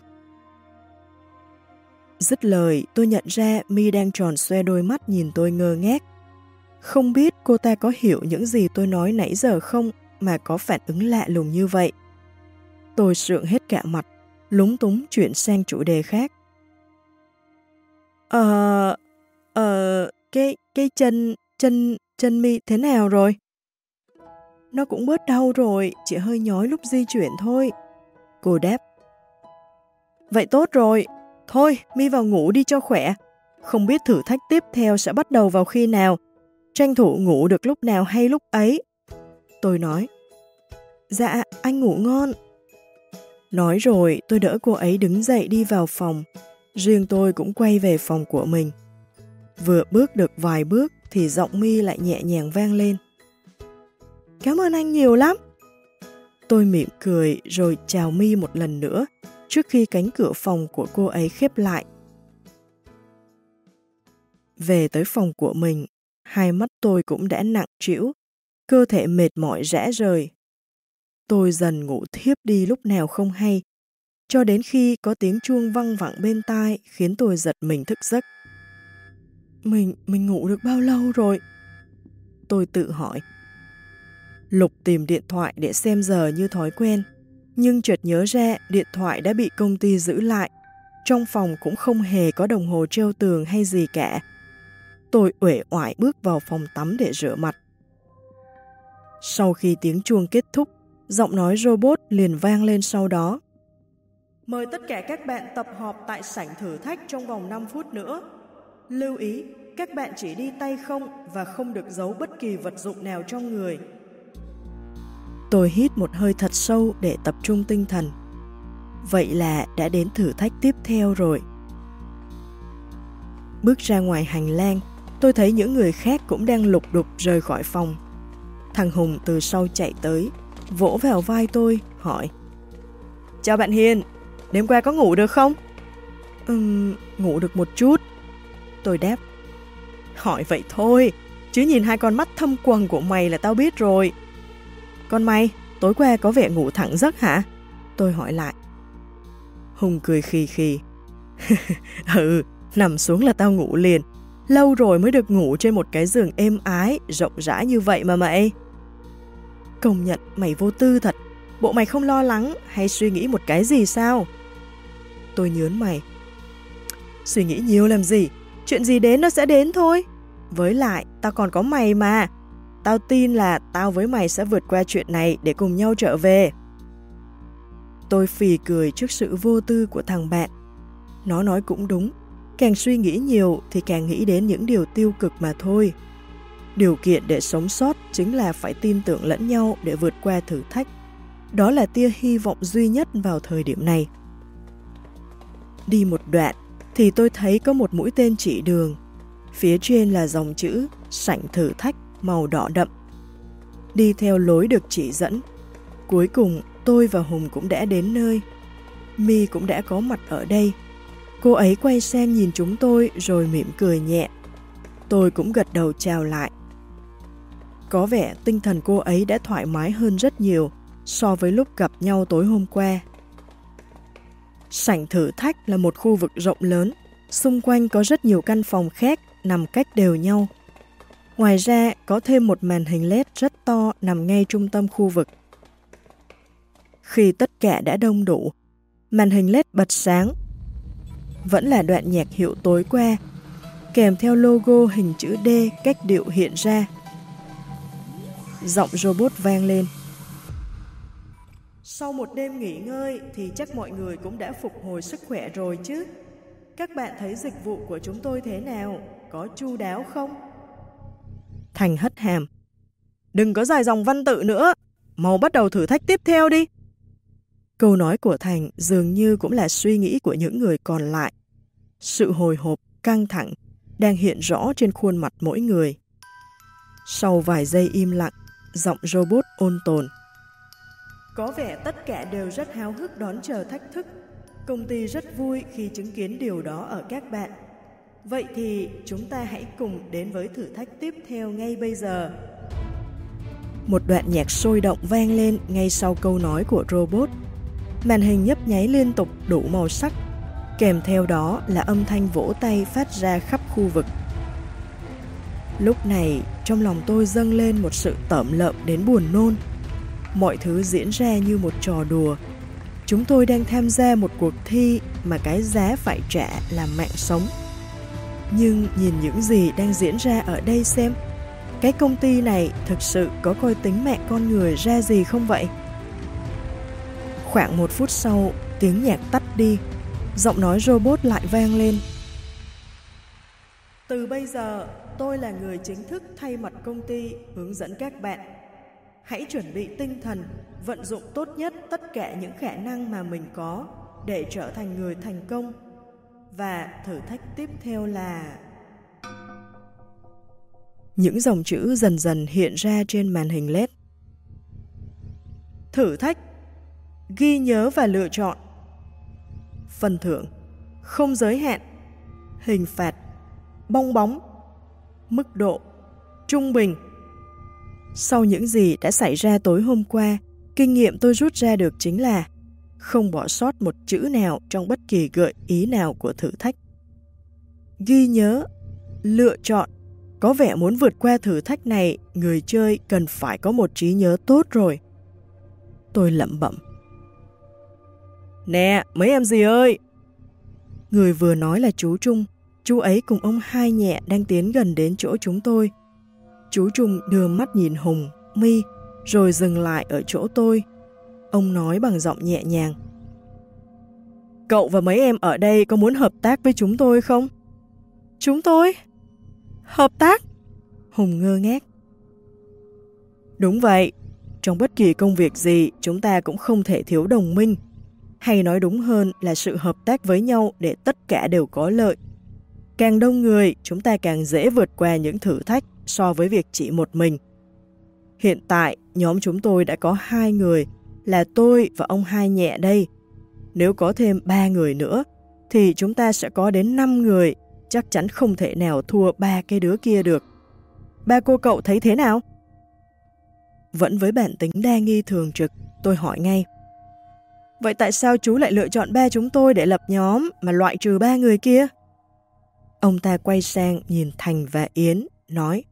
Dứt lời, tôi nhận ra My đang tròn xoe đôi mắt nhìn tôi ngơ ngác. Không biết cô ta có hiểu những gì tôi nói nãy giờ không mà có phản ứng lạ lùng như vậy. Tôi sượng hết cả mặt, lúng túng chuyển sang chủ đề khác. Ờ... Ờ... Cái... Cái chân... Chân... Chân My thế nào rồi? Nó cũng bớt đau rồi, chỉ hơi nhói lúc di chuyển thôi. Cô đáp. Vậy tốt rồi. Thôi, My vào ngủ đi cho khỏe. Không biết thử thách tiếp theo sẽ bắt đầu vào khi nào. Tranh thủ ngủ được lúc nào hay lúc ấy. Tôi nói. Dạ, anh ngủ ngon. Nói rồi, tôi đỡ cô ấy đứng dậy đi vào phòng. Riêng tôi cũng quay về phòng của mình. Vừa bước được vài bước thì giọng My lại nhẹ nhàng vang lên. Cảm ơn anh nhiều lắm. Tôi mỉm cười rồi chào My một lần nữa trước khi cánh cửa phòng của cô ấy khép lại. Về tới phòng của mình, hai mắt tôi cũng đã nặng trĩu, cơ thể mệt mỏi rã rời. Tôi dần ngủ thiếp đi lúc nào không hay, cho đến khi có tiếng chuông văng vẳng bên tai khiến tôi giật mình thức giấc. Mình, mình ngủ được bao lâu rồi? Tôi tự hỏi. Lục tìm điện thoại để xem giờ như thói quen, nhưng chợt nhớ ra điện thoại đã bị công ty giữ lại. Trong phòng cũng không hề có đồng hồ treo tường hay gì cả. Tôi uể oải bước vào phòng tắm để rửa mặt. Sau khi tiếng chuông kết thúc, giọng nói robot liền vang lên sau đó. Mời tất cả các bạn tập họp tại sảnh thử thách trong vòng năm phút nữa. Lưu ý, các bạn chỉ đi tay không và không được giấu bất kỳ vật dụng nào trong người. Tôi hít một hơi thật sâu để tập trung tinh thần. Vậy là đã đến thử thách tiếp theo rồi. Bước ra ngoài hành lang, tôi thấy những người khác cũng đang lục đục rời khỏi phòng. Thằng Hùng từ sau chạy tới, vỗ vào vai tôi, hỏi. Chào bạn Hiền, đêm qua có ngủ được không? Ừm, ngủ được một chút. Tôi đáp. Hỏi vậy thôi, chứ nhìn hai con mắt thâm quầng của mày là tao biết rồi. Còn mày, tối qua có vẻ ngủ thẳng giấc hả? Tôi hỏi lại. Hùng cười khì khì. Ừ, nằm xuống là tao ngủ liền. Lâu rồi mới được ngủ trên một cái giường êm ái, rộng rãi như vậy mà mày. Công nhận mày vô tư thật. Bộ mày không lo lắng hay suy nghĩ một cái gì sao? Tôi nhớn mày. Suy nghĩ nhiều làm gì? Chuyện gì đến nó sẽ đến thôi. Với lại, tao còn có mày mà. Tao tin là tao với mày sẽ vượt qua chuyện này để cùng nhau trở về. Tôi phì cười trước sự vô tư của thằng bạn. Nó nói cũng đúng. Càng suy nghĩ nhiều thì càng nghĩ đến những điều tiêu cực mà thôi. Điều kiện để sống sót chính là phải tin tưởng lẫn nhau để vượt qua thử thách. Đó là tia hy vọng duy nhất vào thời điểm này. Đi một đoạn thì tôi thấy có một mũi tên chỉ đường. Phía trên là dòng chữ sảnh thử thách màu đỏ đậm. Đi theo lối được chỉ dẫn. Cuối cùng tôi và Hùng cũng đã đến nơi. My cũng đã có mặt ở đây. Cô ấy quay sang nhìn chúng tôi rồi mỉm cười nhẹ. Tôi cũng gật đầu chào lại. Có vẻ tinh thần cô ấy đã thoải mái hơn rất nhiều so với lúc gặp nhau tối hôm qua. Sảnh thử thách là một khu vực rộng lớn, xung quanh có rất nhiều căn phòng khác nằm cách đều nhau. Ngoài ra có thêm một màn hình led rất to nằm ngay trung tâm khu vực. Khi tất cả đã đông đủ, màn hình led bật sáng. Vẫn là đoạn nhạc hiệu tối qua, kèm theo logo hình chữ D cách điệu hiện ra. Giọng robot vang lên. Sau một đêm nghỉ ngơi thì chắc mọi người cũng đã phục hồi sức khỏe rồi chứ. Các bạn thấy dịch vụ của chúng tôi thế nào? Có chu đáo không? Thành hất hàm. Đừng có dài dòng văn tự nữa. Mau bắt đầu thử thách tiếp theo đi. Câu nói của Thành dường như cũng là suy nghĩ của những người còn lại. Sự hồi hộp, căng thẳng đang hiện rõ trên khuôn mặt mỗi người. Sau vài giây im lặng, giọng robot ôn tồn. Có vẻ tất cả đều rất háo hức đón chờ thách thức. Công ty rất vui khi chứng kiến điều đó ở các bạn. Vậy thì chúng ta hãy cùng đến với thử thách tiếp theo ngay bây giờ. Một đoạn nhạc sôi động vang lên ngay sau câu nói của robot. Màn hình nhấp nháy liên tục đủ màu sắc, kèm theo đó là âm thanh vỗ tay phát ra khắp khu vực. Lúc này, trong lòng tôi dâng lên một sự tởm lợm đến buồn nôn. Mọi thứ diễn ra như một trò đùa. Chúng tôi đang tham gia một cuộc thi mà cái giá phải trả là mạng sống. Nhưng nhìn những gì đang diễn ra ở đây xem, cái công ty này thực sự có coi tính mạng con người ra gì không vậy? Khoảng một phút sau, tiếng nhạc tắt đi, giọng nói robot lại vang lên. Từ bây giờ, tôi là người chính thức thay mặt công ty hướng dẫn các bạn. Hãy chuẩn bị tinh thần, vận dụng tốt nhất tất cả những khả năng mà mình có để trở thành người thành công. Và thử thách tiếp theo là... Những dòng chữ dần dần hiện ra trên màn hình led. Thử thách, ghi nhớ và lựa chọn. Phần thưởng, không giới hạn. Hình phạt, bong bóng. Mức độ, trung bình. Sau những gì đã xảy ra tối hôm qua, kinh nghiệm tôi rút ra được chính là không bỏ sót một chữ nào trong bất kỳ gợi ý nào của thử thách. Ghi nhớ, lựa chọn. Có vẻ muốn vượt qua thử thách này, người chơi cần phải có một trí nhớ tốt rồi. Tôi lẩm bẩm. Nè, mấy em gì ơi! Người vừa nói là chú Trung. Chú ấy cùng ông Hai Nhẹ đang tiến gần đến chỗ chúng tôi. Chú Trung đưa mắt nhìn Hùng, My, rồi dừng lại ở chỗ tôi. Ông nói bằng giọng nhẹ nhàng. Cậu và mấy em ở đây có muốn hợp tác với chúng tôi không? Chúng tôi? Hợp tác? Hùng ngơ ngác. Đúng vậy, trong bất kỳ công việc gì chúng ta cũng không thể thiếu đồng minh. Hay nói đúng hơn là sự hợp tác với nhau để tất cả đều có lợi. Càng đông người, chúng ta càng dễ vượt qua những thử thách so với việc chỉ một mình. Hiện tại, nhóm chúng tôi đã có hai người, là tôi và ông Hai Nhẹ đây. Nếu có thêm ba người nữa, thì chúng ta sẽ có đến năm người, chắc chắn không thể nào thua ba cái đứa kia được. Ba cô cậu thấy thế nào? Vẫn với bản tính đa nghi thường trực, tôi hỏi ngay. Vậy tại sao chú lại lựa chọn ba chúng tôi để lập nhóm mà loại trừ ba người kia? Ông ta quay sang nhìn Thành và Yến, nói.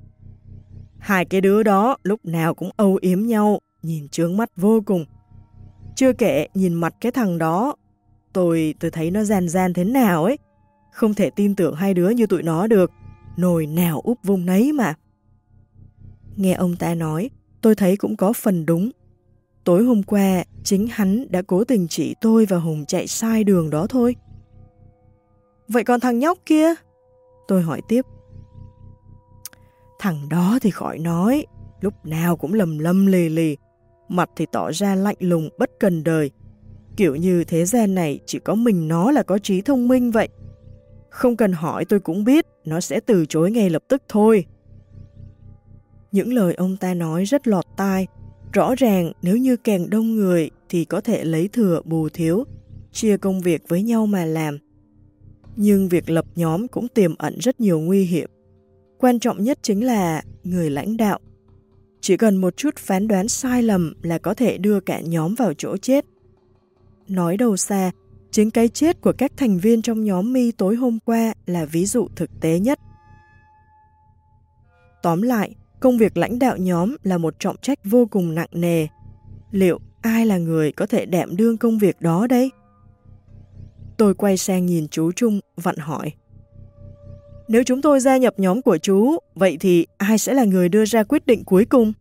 Hai cái đứa đó lúc nào cũng âu yếm nhau, nhìn chướng mắt vô cùng. Chưa kể nhìn mặt cái thằng đó, tôi tôi thấy nó gian gian thế nào ấy. Không thể tin tưởng hai đứa như tụi nó được, nồi nào úp vung nấy mà. Nghe ông ta nói, tôi thấy cũng có phần đúng. Tối hôm qua, chính hắn đã cố tình chỉ tôi và Hùng chạy sai đường đó thôi. Vậy còn thằng nhóc kia? Tôi hỏi tiếp. Thằng đó thì khỏi nói, lúc nào cũng lầm lầm lì lì, mặt thì tỏ ra lạnh lùng bất cần đời. Kiểu như thế gian này chỉ có mình nó là có trí thông minh vậy. Không cần hỏi tôi cũng biết, nó sẽ từ chối ngay lập tức thôi. Những lời ông ta nói rất lọt tai. Rõ ràng nếu như càng đông người thì có thể lấy thừa bù thiếu, chia công việc với nhau mà làm. Nhưng việc lập nhóm cũng tiềm ẩn rất nhiều nguy hiểm. Quan trọng nhất chính là người lãnh đạo. Chỉ cần một chút phán đoán sai lầm là có thể đưa cả nhóm vào chỗ chết. Nói đâu xa, chính cái chết của các thành viên trong nhóm My tối hôm qua là ví dụ thực tế nhất. Tóm lại, công việc lãnh đạo nhóm là một trọng trách vô cùng nặng nề. Liệu ai là người có thể đảm đương công việc đó đây? Tôi quay sang nhìn chú Trung, vặn hỏi. Nếu chúng tôi gia nhập nhóm của chú, vậy thì ai sẽ là người đưa ra quyết định cuối cùng?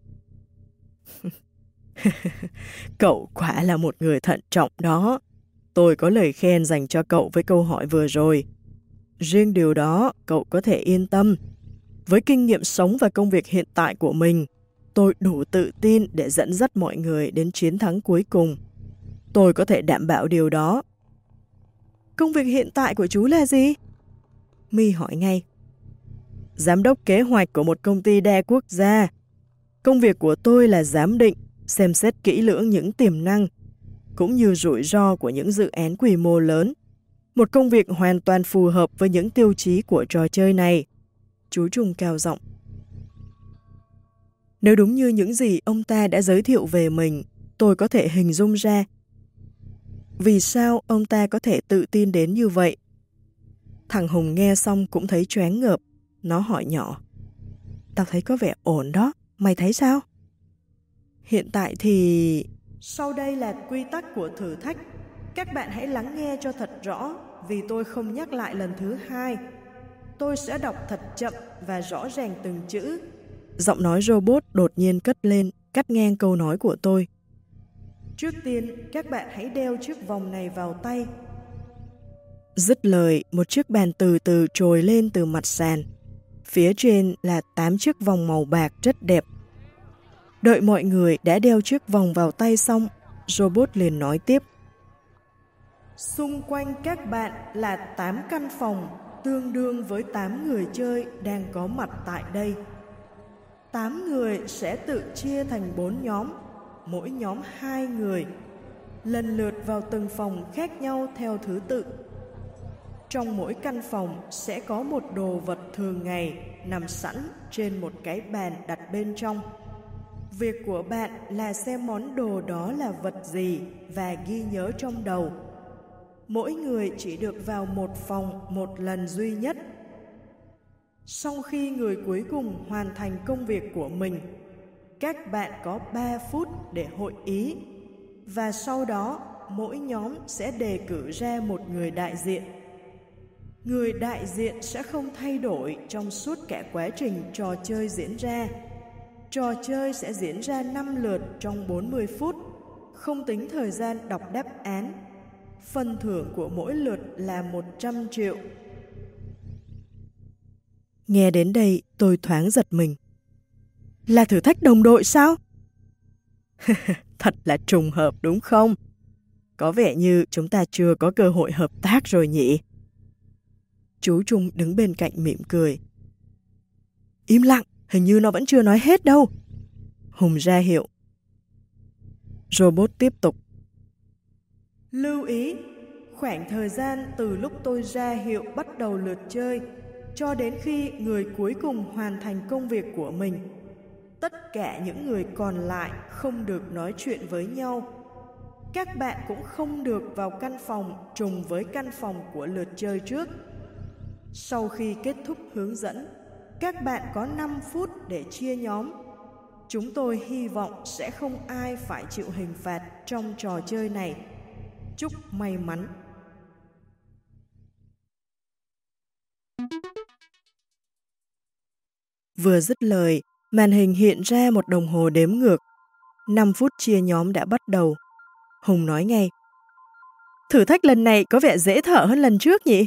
Cậu quả là một người thận trọng đó. Tôi có lời khen dành cho cậu với câu hỏi vừa rồi. Riêng điều đó, cậu có thể yên tâm. Với kinh nghiệm sống và công việc hiện tại của mình, tôi đủ tự tin để dẫn dắt mọi người đến chiến thắng cuối cùng. Tôi có thể đảm bảo điều đó. Công việc hiện tại của chú là gì? My hỏi ngay. Giám đốc kế hoạch của một công ty đa quốc gia. Công việc của tôi là giám định, xem xét kỹ lưỡng những tiềm năng, cũng như rủi ro của những dự án quy mô lớn. Một công việc hoàn toàn phù hợp với những tiêu chí của trò chơi này. Chú Trung cao giọng. Nếu đúng như những gì ông ta đã giới thiệu về mình, tôi có thể hình dung ra. Vì sao ông ta có thể tự tin đến như vậy? Thằng Hùng nghe xong cũng thấy choáng ngợp. Nó hỏi nhỏ. Tao thấy có vẻ ổn đó, mày thấy sao? Hiện tại thì... Sau đây là quy tắc của thử thách. Các bạn hãy lắng nghe cho thật rõ, vì tôi không nhắc lại lần thứ hai. Tôi sẽ đọc thật chậm và rõ ràng từng chữ. Giọng nói robot đột nhiên cất lên, cắt ngang câu nói của tôi. Trước tiên, các bạn hãy đeo chiếc vòng này vào tay. Dứt lời, một chiếc bàn từ từ trồi lên từ mặt sàn. Phía trên là tám chiếc vòng màu bạc rất đẹp. Đợi mọi người đã đeo chiếc vòng vào tay xong, robot liền nói tiếp. Xung quanh các bạn là tám căn phòng, tương đương với tám người chơi đang có mặt tại đây. tám người sẽ tự chia thành bốn nhóm, mỗi nhóm hai người, lần lượt vào từng phòng khác nhau theo thứ tự. Trong mỗi căn phòng sẽ có một đồ vật thường ngày nằm sẵn trên một cái bàn đặt bên trong. Việc của bạn là xem món đồ đó là vật gì và ghi nhớ trong đầu. Mỗi người chỉ được vào một phòng một lần duy nhất. Sau khi người cuối cùng hoàn thành công việc của mình, các bạn có ba phút để hội ý, và sau đó mỗi nhóm sẽ đề cử ra một người đại diện. Người đại diện sẽ không thay đổi trong suốt cả quá trình trò chơi diễn ra. Trò chơi sẽ diễn ra năm lượt trong bốn mươi phút, không tính thời gian đọc đáp án. Phần thưởng của mỗi lượt là một trăm triệu. Nghe đến đây, tôi thoáng giật mình. Là thử thách đồng đội sao? Thật là trùng hợp đúng không? Có vẻ như chúng ta chưa có cơ hội hợp tác rồi nhỉ? Chú Trung đứng bên cạnh mỉm cười. Im lặng, hình như nó vẫn chưa nói hết đâu. Hùng ra hiệu. Robot tiếp tục. Lưu ý, khoảng thời gian từ lúc tôi ra hiệu bắt đầu lượt chơi cho đến khi người cuối cùng hoàn thành công việc của mình, tất cả những người còn lại không được nói chuyện với nhau. Các bạn cũng không được vào căn phòng trùng với căn phòng của lượt chơi trước. Sau khi kết thúc hướng dẫn, các bạn có năm phút để chia nhóm. Chúng tôi hy vọng sẽ không ai phải chịu hình phạt trong trò chơi này. Chúc may mắn. Vừa dứt lời, màn hình hiện ra một đồng hồ đếm ngược. năm phút chia nhóm đã bắt đầu. Hùng nói ngay. Thử thách lần này có vẻ dễ thở hơn lần trước nhỉ?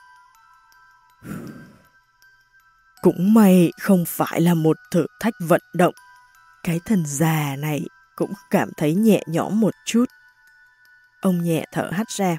Cũng may không phải là một thử thách vận động. Cái thân già này cũng cảm thấy nhẹ nhõm một chút. Ông nhẹ thở hắt ra.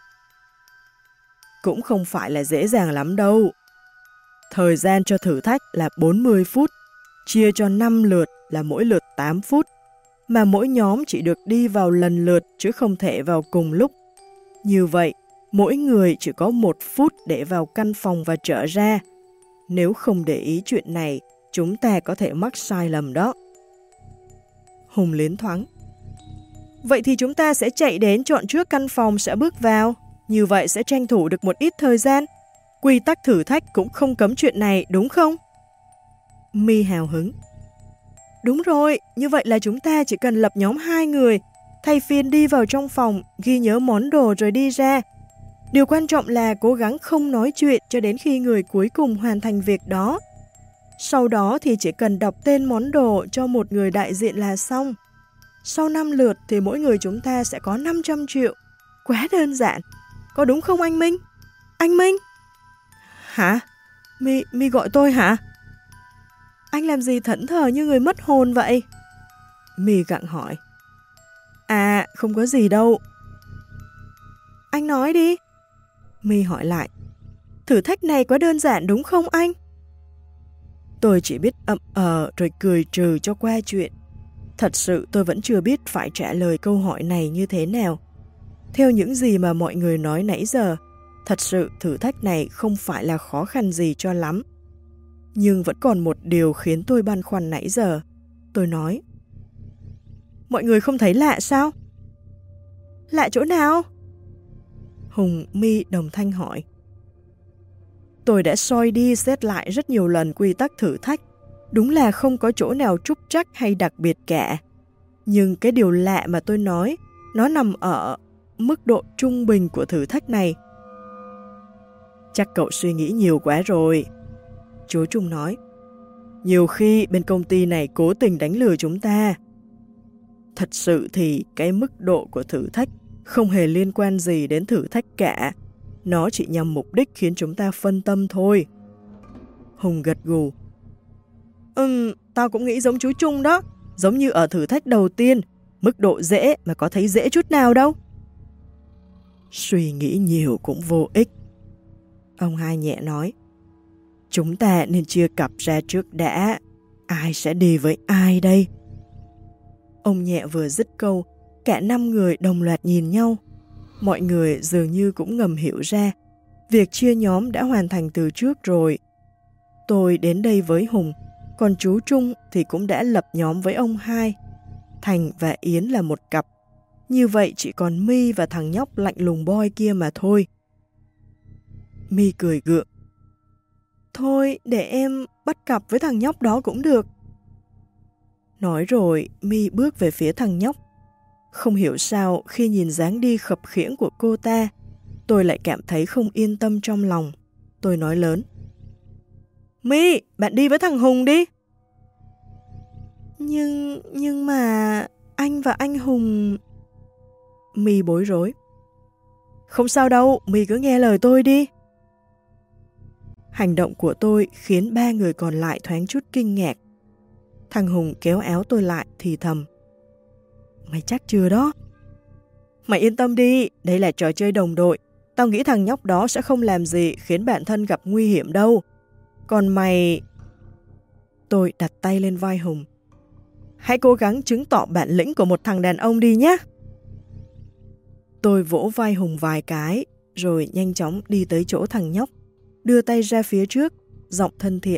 Cũng không phải là dễ dàng lắm đâu. Thời gian cho thử thách là bốn mươi phút, chia cho năm lượt là mỗi lượt tám phút, mà mỗi nhóm chỉ được đi vào lần lượt chứ không thể vào cùng lúc. Như vậy, mỗi người chỉ có một phút để vào căn phòng và trở ra. Nếu không để ý chuyện này, chúng ta có thể mắc sai lầm đó. Hùng liến thoáng. Vậy thì chúng ta sẽ chạy đến chọn trước căn phòng sẽ bước vào. Như vậy sẽ tranh thủ được một ít thời gian. Quy tắc thử thách cũng không cấm chuyện này, đúng không? My hào hứng. Đúng rồi, như vậy là chúng ta chỉ cần lập nhóm hai người, thay phiên đi vào trong phòng, ghi nhớ món đồ rồi đi ra. Điều quan trọng là cố gắng không nói chuyện cho đến khi người cuối cùng hoàn thành việc đó. Sau đó thì chỉ cần đọc tên món đồ cho một người đại diện là xong. Sau năm lượt thì mỗi người chúng ta sẽ có năm trăm triệu. Quá đơn giản. Có đúng không anh Minh? Anh Minh? Hả? My, My gọi tôi hả? Anh làm gì thẫn thờ như người mất hồn vậy? My gặng hỏi. À, không có gì đâu. Anh nói đi. My hỏi lại. Thử thách này quá đơn giản đúng không anh? Tôi chỉ biết ậm ờ rồi cười trừ cho qua chuyện. Thật sự tôi vẫn chưa biết phải trả lời câu hỏi này như thế nào. Theo những gì mà mọi người nói nãy giờ, Thật sự thử thách này không phải là khó khăn gì cho lắm. Nhưng vẫn còn một điều khiến tôi băn khoăn nãy giờ. Tôi nói, mọi người không thấy lạ sao? Lạ chỗ nào? Hùng, My đồng thanh hỏi. Tôi đã soi đi xét lại rất nhiều lần quy tắc thử thách. Đúng là không có chỗ nào trúc trắc hay đặc biệt cả. Nhưng cái điều lạ mà tôi nói, nó nằm ở mức độ trung bình của thử thách này. Chắc cậu suy nghĩ nhiều quá rồi. Chú Trung nói. Nhiều khi bên công ty này cố tình đánh lừa chúng ta. Thật sự thì cái mức độ của thử thách không hề liên quan gì đến thử thách cả. Nó chỉ nhằm mục đích khiến chúng ta phân tâm thôi. Hùng gật gù. Ừm, tao cũng nghĩ giống chú Trung đó. Giống như ở thử thách đầu tiên, mức độ dễ mà có thấy dễ chút nào đâu. Suy nghĩ nhiều cũng vô ích. Ông Hai nhẹ nói. Chúng ta nên chia cặp ra trước đã. Ai sẽ đi với ai đây? Ông Nhẹ vừa dứt câu, cả năm người đồng loạt nhìn nhau. Mọi người dường như cũng ngầm hiểu ra, việc chia nhóm đã hoàn thành từ trước rồi. Tôi đến đây với Hùng, còn chú Trung thì cũng đã lập nhóm với ông Hai. Thành và Yến là một cặp. Như vậy chỉ còn My và thằng nhóc lạnh lùng boy kia mà thôi. My cười gượng. Thôi để em bắt cặp với thằng nhóc đó cũng được. Nói rồi, My bước về phía thằng nhóc. Không hiểu sao khi nhìn dáng đi khập khiễng của cô ta, tôi lại cảm thấy không yên tâm trong lòng. Tôi nói lớn. My, bạn đi với thằng Hùng đi. Nhưng, nhưng mà anh và anh Hùng... My bối rối. Không sao đâu, My cứ nghe lời tôi đi. Hành động của tôi khiến ba người còn lại thoáng chút kinh ngạc. Thằng Hùng kéo áo tôi lại thì thầm. Mày chắc chưa đó? Mày yên tâm đi, đây là trò chơi đồng đội. Tao nghĩ thằng nhóc đó sẽ không làm gì khiến bản thân gặp nguy hiểm đâu. Còn mày... Tôi đặt tay lên vai Hùng. Hãy cố gắng chứng tỏ bản lĩnh của một thằng đàn ông đi nhé. Tôi vỗ vai Hùng vài cái, rồi nhanh chóng đi tới chỗ thằng nhóc, đưa tay ra phía trước, giọng thân thiện.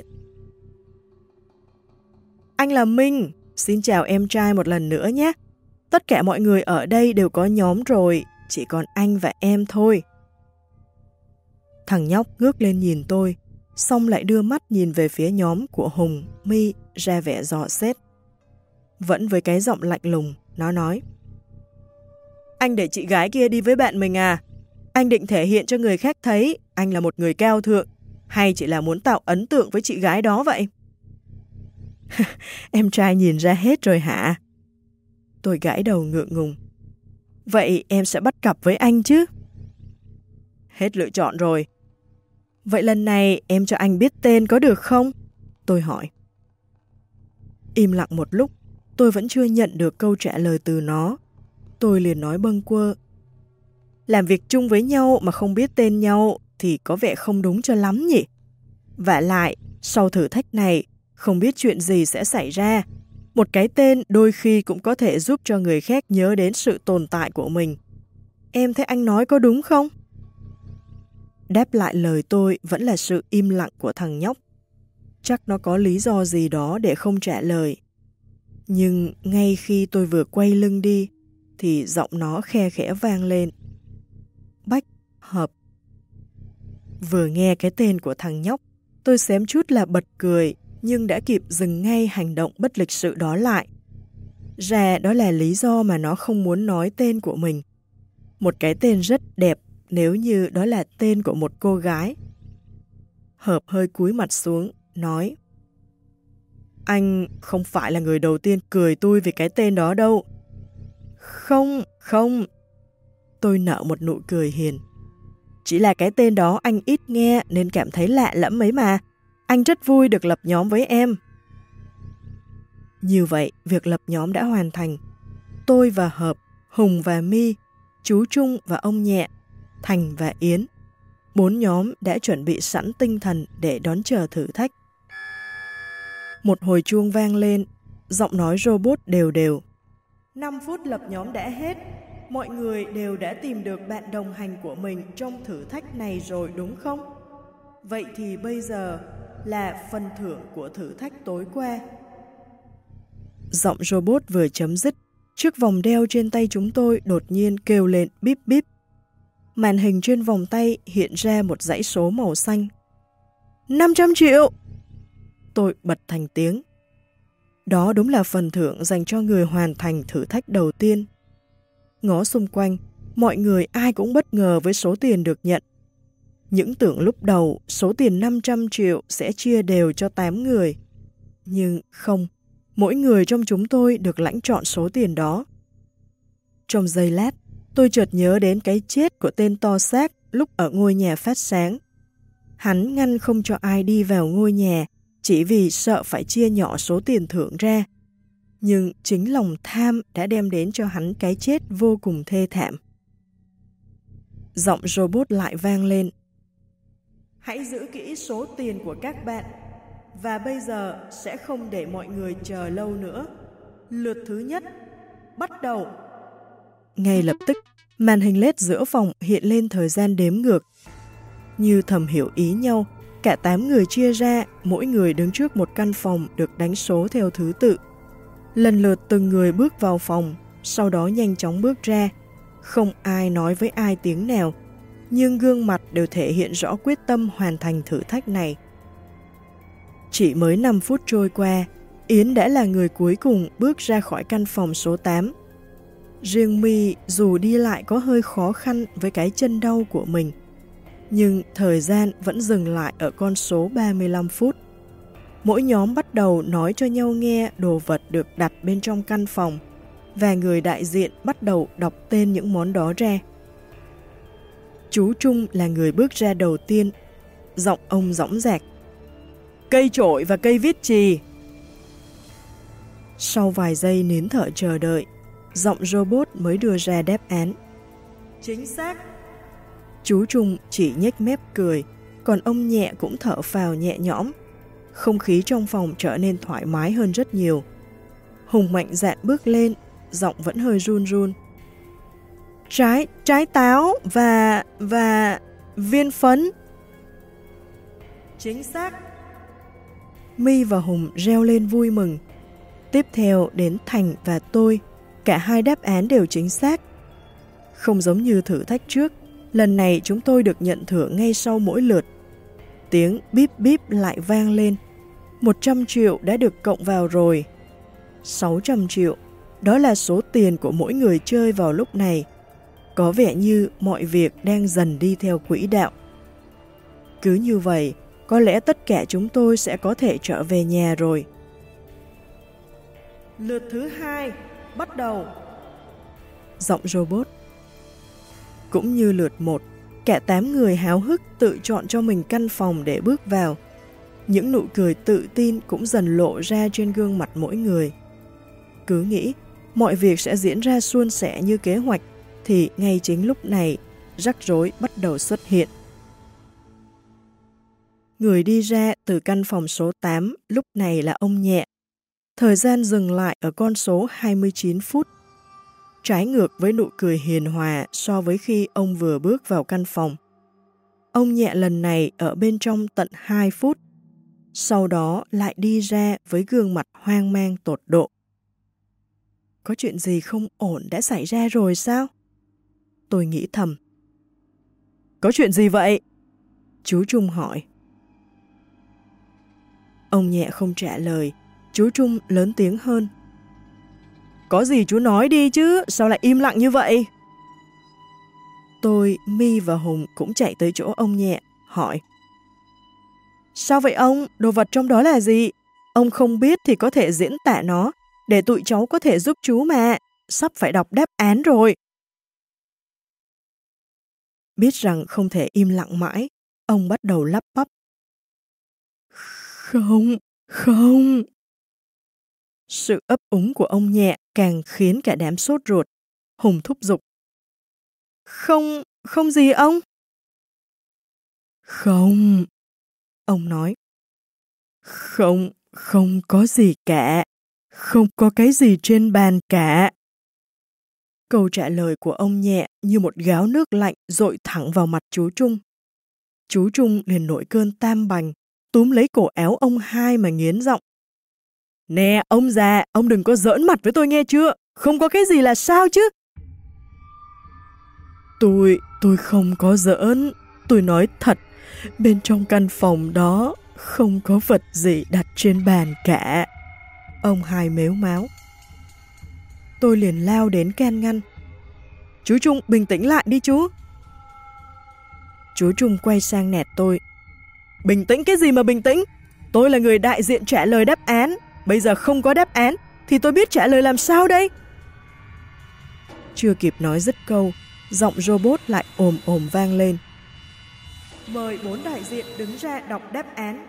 Anh là Minh, xin chào em trai một lần nữa nhé. Tất cả mọi người ở đây đều có nhóm rồi, chỉ còn anh và em thôi. Thằng nhóc ngước lên nhìn tôi, xong lại đưa mắt nhìn về phía nhóm của Hùng, My ra vẻ dò xét. Vẫn với cái giọng lạnh lùng, nó nói. Anh để chị gái kia đi với bạn mình à? Anh định thể hiện cho người khác thấy anh là một người cao thượng, hay chỉ là muốn tạo ấn tượng với chị gái đó vậy? Em trai nhìn ra hết rồi hả? Tôi gãi đầu ngượng ngùng. Vậy em sẽ bắt cặp với anh chứ? Hết lựa chọn rồi. Vậy lần này em cho anh biết tên có được không? Tôi hỏi. Im lặng một lúc, tôi vẫn chưa nhận được câu trả lời từ nó. Tôi liền nói bâng quơ. Làm việc chung với nhau mà không biết tên nhau thì có vẻ không đúng cho lắm nhỉ? Vả lại, sau thử thách này, không biết chuyện gì sẽ xảy ra. Một cái tên đôi khi cũng có thể giúp cho người khác nhớ đến sự tồn tại của mình. Em thấy anh nói có đúng không? Đáp lại lời tôi vẫn là sự im lặng của thằng nhóc. Chắc nó có lý do gì đó để không trả lời. Nhưng ngay khi tôi vừa quay lưng đi, thì giọng nó khe khẽ vang lên. Bách Hợp. Vừa nghe cái tên của thằng nhóc, tôi xém chút là bật cười, nhưng đã kịp dừng ngay hành động bất lịch sự đó lại. Ra đó là lý do mà nó không muốn nói tên của mình. Một cái tên rất đẹp nếu như đó là tên của một cô gái. Hợp hơi cúi mặt xuống, nói. Anh không phải là người đầu tiên cười tôi vì cái tên đó đâu. Không, không. Tôi nở một nụ cười hiền. Chỉ là cái tên đó anh ít nghe nên cảm thấy lạ lẫm ấy mà. Anh rất vui được lập nhóm với em. Như vậy, việc lập nhóm đã hoàn thành. Tôi và Hợp, Hùng và My, chú Trung và ông Nhẹ, Thành và Yến. Bốn nhóm đã chuẩn bị sẵn tinh thần để đón chờ thử thách. Một hồi chuông vang lên, giọng nói robot đều đều. năm phút lập nhóm đã hết. mọi người đều đã tìm được bạn đồng hành của mình trong thử thách này rồi đúng không? Vậy thì bây giờ là phần thưởng của thử thách tối qua. Giọng robot vừa chấm dứt, chiếc vòng đeo trên tay chúng tôi đột nhiên kêu lên bíp bíp. Màn hình trên vòng tay hiện ra một dãy số màu xanh. năm trăm triệu! Tôi bật thành tiếng. Đó đúng là phần thưởng dành cho người hoàn thành thử thách đầu tiên. Ngó xung quanh, mọi người ai cũng bất ngờ với số tiền được nhận. Những tưởng lúc đầu số tiền năm trăm triệu sẽ chia đều cho tám người. Nhưng không, mỗi người trong chúng tôi được lãnh trọn số tiền đó. Trong giây lát, tôi chợt nhớ đến cái chết của tên to xác lúc ở ngôi nhà phát sáng. Hắn ngăn không cho ai đi vào ngôi nhà chỉ vì sợ phải chia nhỏ số tiền thưởng ra. Nhưng chính lòng tham đã đem đến cho hắn cái chết vô cùng thê thảm. Giọng robot lại vang lên. Hãy giữ kỹ số tiền của các bạn. Và bây giờ sẽ không để mọi người chờ lâu nữa. Lượt thứ nhất, bắt đầu. Ngay lập tức, màn hình led giữa phòng hiện lên thời gian đếm ngược. Như thầm hiểu ý nhau, cả tám người chia ra, mỗi người đứng trước một căn phòng được đánh số theo thứ tự. Lần lượt từng người bước vào phòng, sau đó nhanh chóng bước ra. Không ai nói với ai tiếng nào, nhưng gương mặt đều thể hiện rõ quyết tâm hoàn thành thử thách này. Chỉ mới năm phút trôi qua, Yến đã là người cuối cùng bước ra khỏi căn phòng số tám. Riêng My dù đi lại có hơi khó khăn với cái chân đau của mình, nhưng thời gian vẫn dừng lại ở con số ba mươi lăm phút. Mỗi nhóm bắt đầu nói cho nhau nghe đồ vật được đặt bên trong căn phòng, và người đại diện bắt đầu đọc tên những món đó ra. Chú Trung là người bước ra đầu tiên, giọng ông dõng dạc. Cây chổi và cây viết chì. Sau vài giây nín thở chờ đợi, giọng robot mới đưa ra đáp án. Chính xác. Chú Trung chỉ nhếch mép cười, còn ông Nhẹ cũng thở phào nhẹ nhõm. Không khí trong phòng trở nên thoải mái hơn rất nhiều. Hùng mạnh dạn bước lên, giọng vẫn hơi run run. Trái, trái táo và, và viên phấn. Chính xác. My và Hùng reo lên vui mừng. Tiếp theo đến Thành và tôi, cả hai đáp án đều chính xác. Không giống như thử thách trước, lần này chúng tôi được nhận thưởng ngay sau mỗi lượt. Tiếng bíp bíp lại vang lên. một trăm triệu đã được cộng vào rồi. sáu trăm triệu, đó là số tiền của mỗi người chơi vào lúc này. Có vẻ như mọi việc đang dần đi theo quỹ đạo. Cứ như vậy, có lẽ tất cả chúng tôi sẽ có thể trở về nhà rồi. Lượt thứ hai, bắt đầu. Giọng robot. Cũng như lượt một, cả tám người háo hức tự chọn cho mình căn phòng để bước vào. Những nụ cười tự tin cũng dần lộ ra trên gương mặt mỗi người. Cứ nghĩ mọi việc sẽ diễn ra suôn sẻ như kế hoạch, thì ngay chính lúc này, rắc rối bắt đầu xuất hiện. Người đi ra từ căn phòng số tám lúc này là ông Nhẹ. Thời gian dừng lại ở con số hai mươi chín phút. Trái ngược với nụ cười hiền hòa so với khi ông vừa bước vào căn phòng. Ông Nhẹ lần này ở bên trong tận hai phút. Sau đó lại đi ra với gương mặt hoang mang tột độ. Có chuyện gì không ổn đã xảy ra rồi sao? Tôi nghĩ thầm. Có chuyện gì vậy? Chú Trung hỏi. Ông Nhẹ không trả lời. Chú Trung lớn tiếng hơn. Có gì chú nói đi chứ, sao lại im lặng như vậy? Tôi, My và Hùng cũng chạy tới chỗ ông Nhẹ, hỏi. Sao vậy ông? Đồ vật trong đó là gì? Ông không biết thì có thể diễn tả nó, để tụi cháu có thể giúp chú mà. Sắp phải đọc đáp án rồi. Biết rằng không thể im lặng mãi, ông bắt đầu lắp bắp. Không, không. Sự ấp úng của ông Nhẹ càng khiến cả đám sốt ruột. Hùng thúc giục. Không, không gì ông? Không. Ông nói. Không, không có gì cả. Không có cái gì trên bàn cả. Câu trả lời của ông nhẹ như một gáo nước lạnh dội thẳng vào mặt chú Trung. Chú Trung liền nổi cơn tam bành, túm lấy cổ áo ông hai mà nghiến giọng. Nè, ông già, ông đừng có giỡn mặt với tôi nghe chưa? Không có cái gì là sao chứ? Tôi, tôi không có giỡn. Tôi nói thật, bên trong căn phòng đó không có vật gì đặt trên bàn cả. Ông hai mếu máo. Tôi liền lao đến can ngăn. Chú Trung, bình tĩnh lại đi chú. Chú Trung quay sang nẹt tôi. Bình tĩnh cái gì mà bình tĩnh? Tôi là người đại diện trả lời đáp án. Bây giờ không có đáp án thì tôi biết trả lời làm sao đây? Chưa kịp nói dứt câu, giọng robot lại ồm ồm vang lên. Mời bốn đại diện đứng ra đọc đáp án.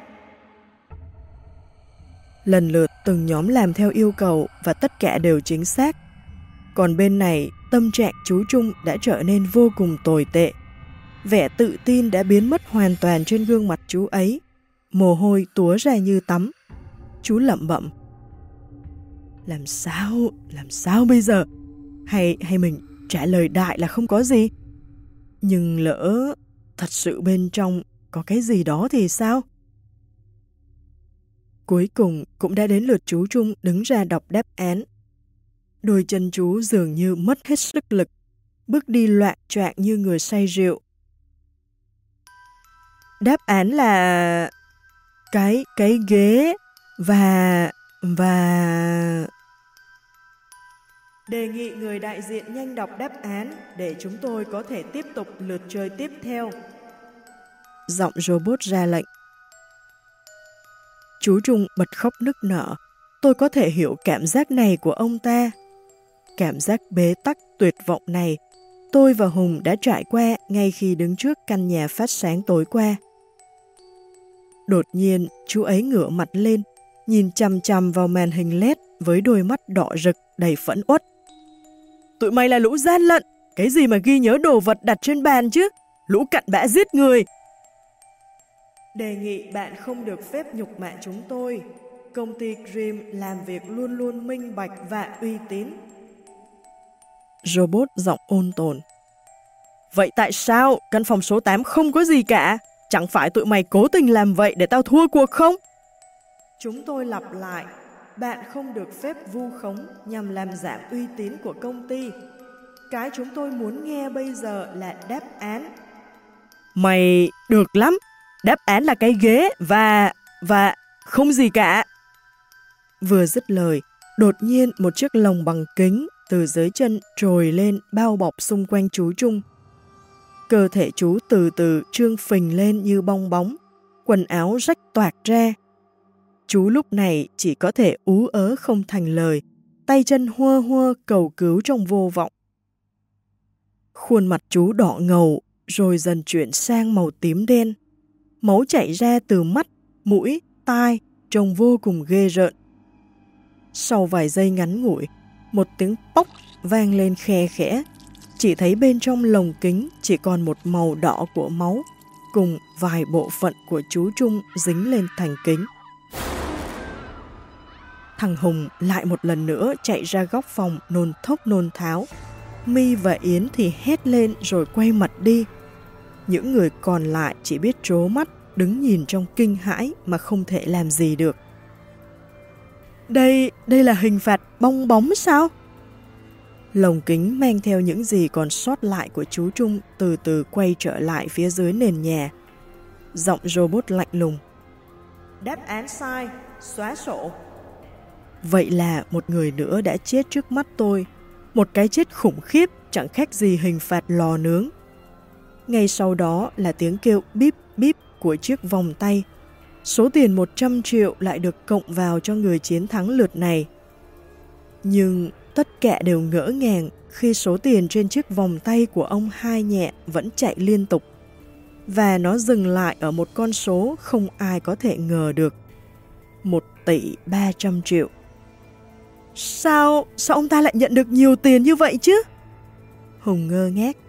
Lần lượt từng nhóm làm theo yêu cầu và tất cả đều chính xác. Còn bên này, tâm trạng chú Trung đã trở nên vô cùng tồi tệ. Vẻ tự tin đã biến mất hoàn toàn trên gương mặt chú ấy. Mồ hôi túa ra như tắm. Chú lẩm bẩm. Làm sao, làm sao bây giờ? Hay, hay mình trả lời đại là không có gì? Nhưng lỡ thật sự bên trong có cái gì đó thì sao? Cuối cùng cũng đã đến lượt chú Trung đứng ra đọc đáp án. Đôi chân chú dường như mất hết sức lực, bước đi loạng choạng như người say rượu. Đáp án là cái cái ghế và và đề nghị người đại diện nhanh đọc đáp án để chúng tôi có thể tiếp tục lượt chơi tiếp theo. Giọng robot ra lệnh. Chú Trung bật khóc nức nở. Tôi có thể hiểu cảm giác này của ông ta. Cảm giác bế tắc tuyệt vọng này, tôi và Hùng đã trải qua ngay khi đứng trước căn nhà phát sáng tối qua. Đột nhiên, chú ấy ngửa mặt lên, nhìn chằm chằm vào màn hình led với đôi mắt đỏ rực đầy phẫn uất. Tụi mày là lũ gian lận, cái gì mà ghi nhớ đồ vật đặt trên bàn chứ, lũ cặn bã giết người. Đề nghị bạn không được phép nhục mạ chúng tôi. Công ty Dream làm việc luôn luôn minh bạch và uy tín. Robot giọng ôn tồn. Vậy tại sao căn phòng số tám không có gì cả? Chẳng phải tụi mày cố tình làm vậy để tao thua cuộc không? Chúng tôi lặp lại. Bạn không được phép vu khống nhằm làm giảm uy tín của công ty. Cái chúng tôi muốn nghe bây giờ là đáp án. Mày được lắm. Đáp án là cái ghế và... và... không gì cả. Vừa dứt lời, đột nhiên một chiếc lồng bằng kính từ dưới chân trồi lên bao bọc xung quanh chú Trung. Cơ thể chú từ từ trương phình lên như bong bóng, quần áo rách toạc ra. Chú lúc này chỉ có thể ú ớ không thành lời, tay chân hua hua cầu cứu trong vô vọng. Khuôn mặt chú đỏ ngầu rồi dần chuyển sang màu tím đen. Máu chảy ra từ mắt, mũi, tai, trông vô cùng ghê rợn. Sau vài giây ngắn ngủi, một tiếng pốc vang lên khe khẽ. Chỉ thấy bên trong lồng kính chỉ còn một màu đỏ của máu, cùng vài bộ phận của chú Trung dính lên thành kính. Thằng Hùng lại một lần nữa chạy ra góc phòng nôn thốc nôn tháo. My và Yến thì hét lên rồi quay mặt đi. Những người còn lại chỉ biết trố mắt, đứng nhìn trong kinh hãi mà không thể làm gì được. Đây, đây là hình phạt bong bóng sao? Lồng kính mang theo những gì còn sót lại của chú Trung từ từ quay trở lại phía dưới nền nhà. Giọng robot lạnh lùng. Đáp án sai, xóa sổ. Vậy là một người nữa đã chết trước mắt tôi. Một cái chết khủng khiếp chẳng khác gì hình phạt lò nướng. Ngay sau đó là tiếng kêu bíp bíp của chiếc vòng tay. Số tiền một trăm triệu lại được cộng vào cho người chiến thắng lượt này. Nhưng tất cả đều ngỡ ngàng khi số tiền trên chiếc vòng tay của ông hai nhẹ vẫn chạy liên tục. Và nó dừng lại ở một con số không ai có thể ngờ được. Một tỷ ba trăm triệu. Sao, sao ông ta lại nhận được nhiều tiền như vậy chứ? Hùng ngơ ngác.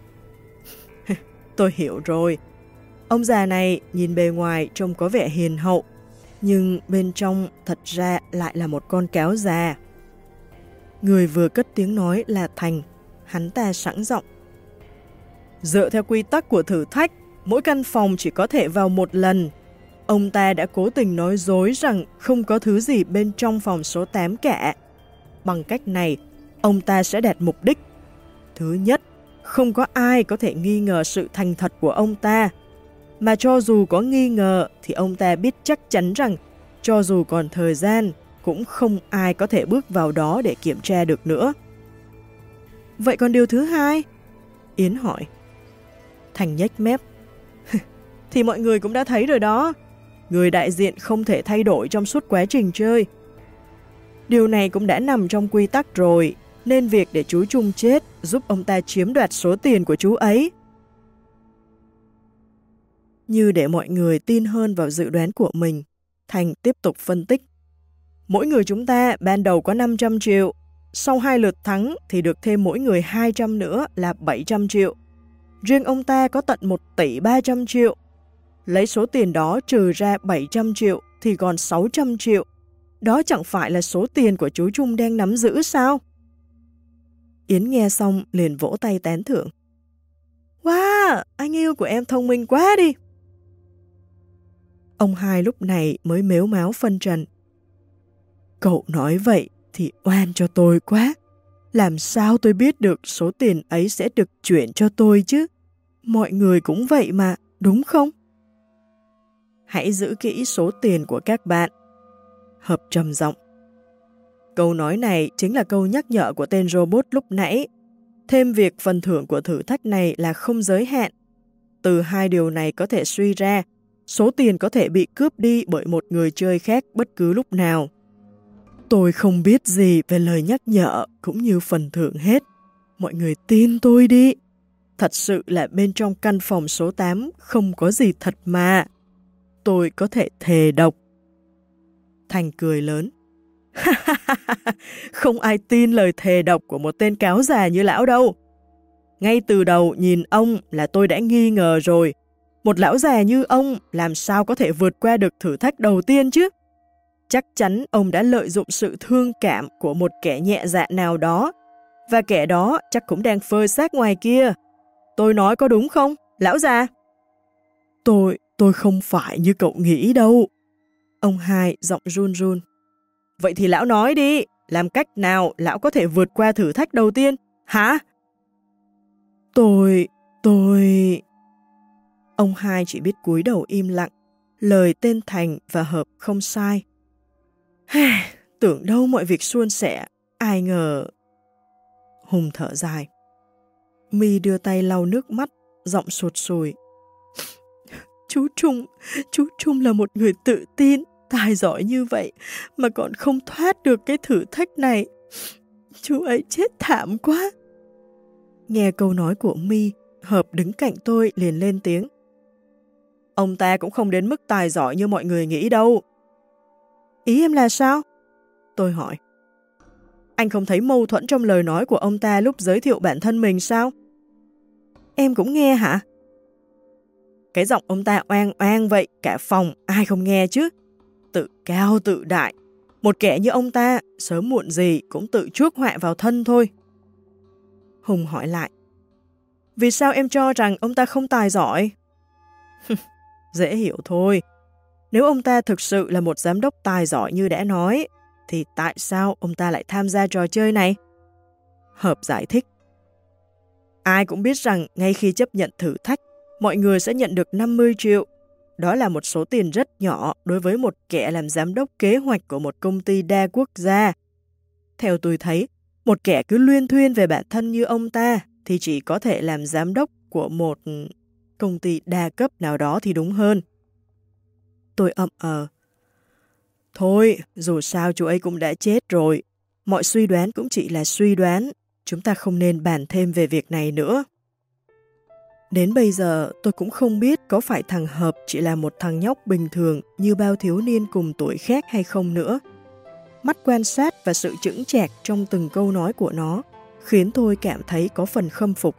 Tôi hiểu rồi. Ông già này nhìn bề ngoài trông có vẻ hiền hậu, nhưng bên trong thật ra lại là một con cáo già. Người vừa cất tiếng nói là Thành, Hắn ta sẵn giọng. Dựa theo quy tắc của thử thách, mỗi căn phòng chỉ có thể vào một lần. Ông ta đã cố tình nói dối rằng không có thứ gì bên trong phòng số tám cả. Bằng cách này, ông ta sẽ đạt mục đích. Thứ nhất, không có ai có thể nghi ngờ sự thành thật của ông ta. Mà cho dù có nghi ngờ thì ông ta biết chắc chắn rằng cho dù còn thời gian, cũng không ai có thể bước vào đó để kiểm tra được nữa. Vậy còn điều thứ hai? Yến hỏi. Thành nhếch mép. Thì mọi người cũng đã thấy rồi đó. Người đại diện không thể thay đổi trong suốt quá trình chơi. Điều này cũng đã nằm trong quy tắc rồi, nên việc để chú Trung chết giúp ông ta chiếm đoạt số tiền của chú ấy. Như để mọi người tin hơn vào dự đoán của mình, Thành tiếp tục phân tích. Mỗi người chúng ta ban đầu có năm trăm triệu, sau hai lượt thắng thì được thêm mỗi người hai trăm nữa là bảy trăm triệu. Riêng ông ta có tận một tỷ ba trăm triệu. Lấy số tiền đó trừ ra bảy trăm triệu thì còn sáu trăm triệu. Đó chẳng phải là số tiền của chú Trung đang nắm giữ sao? Yến nghe xong liền vỗ tay tán thưởng. Wow, anh yêu của em thông minh quá đi. Ông hai lúc này mới mếu máo phân trần. Cậu nói vậy thì oan cho tôi quá. Làm sao tôi biết được số tiền ấy sẽ được chuyển cho tôi chứ? Mọi người cũng vậy mà, đúng không? Hãy giữ kỹ số tiền của các bạn. Hợp trầm giọng. Câu nói này chính là câu nhắc nhở của tên robot lúc nãy. Thêm việc phần thưởng của thử thách này là không giới hạn. Từ hai điều này có thể suy ra, số tiền có thể bị cướp đi bởi một người chơi khác bất cứ lúc nào. Tôi không biết gì về lời nhắc nhở cũng như phần thưởng hết. Mọi người tin tôi đi. Thật sự là bên trong căn phòng số tám không có gì thật mà. Tôi có thể thề độc. Thành cười lớn. Không ai tin lời thề độc của một tên cáo già như lão đâu. Ngay từ đầu nhìn ông là tôi đã nghi ngờ rồi. Một lão già như ông làm sao có thể vượt qua được thử thách đầu tiên chứ? Chắc chắn ông đã lợi dụng sự thương cảm của một kẻ nhẹ dạ nào đó. Và kẻ đó chắc cũng đang phơi xác ngoài kia. Tôi nói có đúng không, lão già? Tôi, tôi không phải như cậu nghĩ đâu. Ông hai giọng run run. Vậy thì lão nói đi, làm cách nào lão có thể vượt qua thử thách đầu tiên, hả? Tôi, tôi... Ông hai chỉ biết cúi đầu im lặng, lời tên Thành và Hợp không sai. Tưởng đâu mọi việc suôn sẻ, ai ngờ... Hùng thở dài. My đưa tay lau nước mắt, giọng sụt sùi. Chú Trung, chú Trung là một người tự tin, tài giỏi như vậy, mà còn không thoát được cái thử thách này. Chú ấy chết thảm quá. Nghe câu nói của My, Hợp đứng cạnh tôi liền lên tiếng. Ông ta cũng không đến mức tài giỏi như mọi người nghĩ đâu. Ý em là sao? Tôi hỏi. Anh không thấy mâu thuẫn trong lời nói của ông ta lúc giới thiệu bản thân mình sao? Em cũng nghe hả? Cái giọng ông ta oang oang vậy, cả phòng ai không nghe chứ? Tự cao tự đại. Một kẻ như ông ta, sớm muộn gì cũng tự chuốc họa vào thân thôi. Hùng hỏi lại. Vì sao em cho rằng ông ta không tài giỏi? Dễ hiểu thôi. Nếu ông ta thực sự là một giám đốc tài giỏi như đã nói, thì tại sao ông ta lại tham gia trò chơi này? Hợp giải thích. Ai cũng biết rằng ngay khi chấp nhận thử thách, mọi người sẽ nhận được năm mươi triệu. Đó là một số tiền rất nhỏ đối với một kẻ làm giám đốc kế hoạch của một công ty đa quốc gia. Theo tôi thấy, một kẻ cứ luyên thuyên về bản thân như ông ta thì chỉ có thể làm giám đốc của một công ty đa cấp nào đó thì đúng hơn. Tôi ậm ờ. Thôi, dù sao chú ấy cũng đã chết rồi. Mọi suy đoán cũng chỉ là suy đoán. Chúng ta không nên bàn thêm về việc này nữa. Đến bây giờ tôi cũng không biết có phải thằng Hợp chỉ là một thằng nhóc bình thường như bao thiếu niên cùng tuổi khác hay không nữa. Mắt quan sát và sự chững chạc trong từng câu nói của nó khiến tôi cảm thấy có phần khâm phục.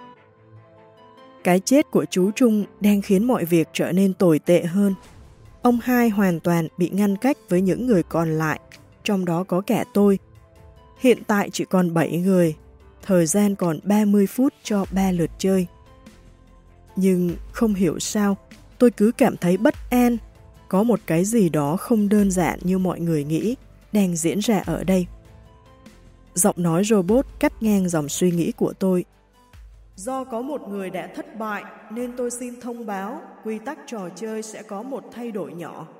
Cái chết của chú Trung đang khiến mọi việc trở nên tồi tệ hơn. Ông hai hoàn toàn bị ngăn cách với những người còn lại, trong đó có cả tôi. Hiện tại chỉ còn bảy người. Thời gian còn ba mươi phút cho ba lượt chơi. Nhưng không hiểu sao, tôi cứ cảm thấy bất an. Có một cái gì đó không đơn giản như mọi người nghĩ đang diễn ra ở đây. Giọng nói robot cắt ngang dòng suy nghĩ của tôi. Do có một người đã thất bại nên tôi xin thông báo quy tắc trò chơi sẽ có một thay đổi nhỏ.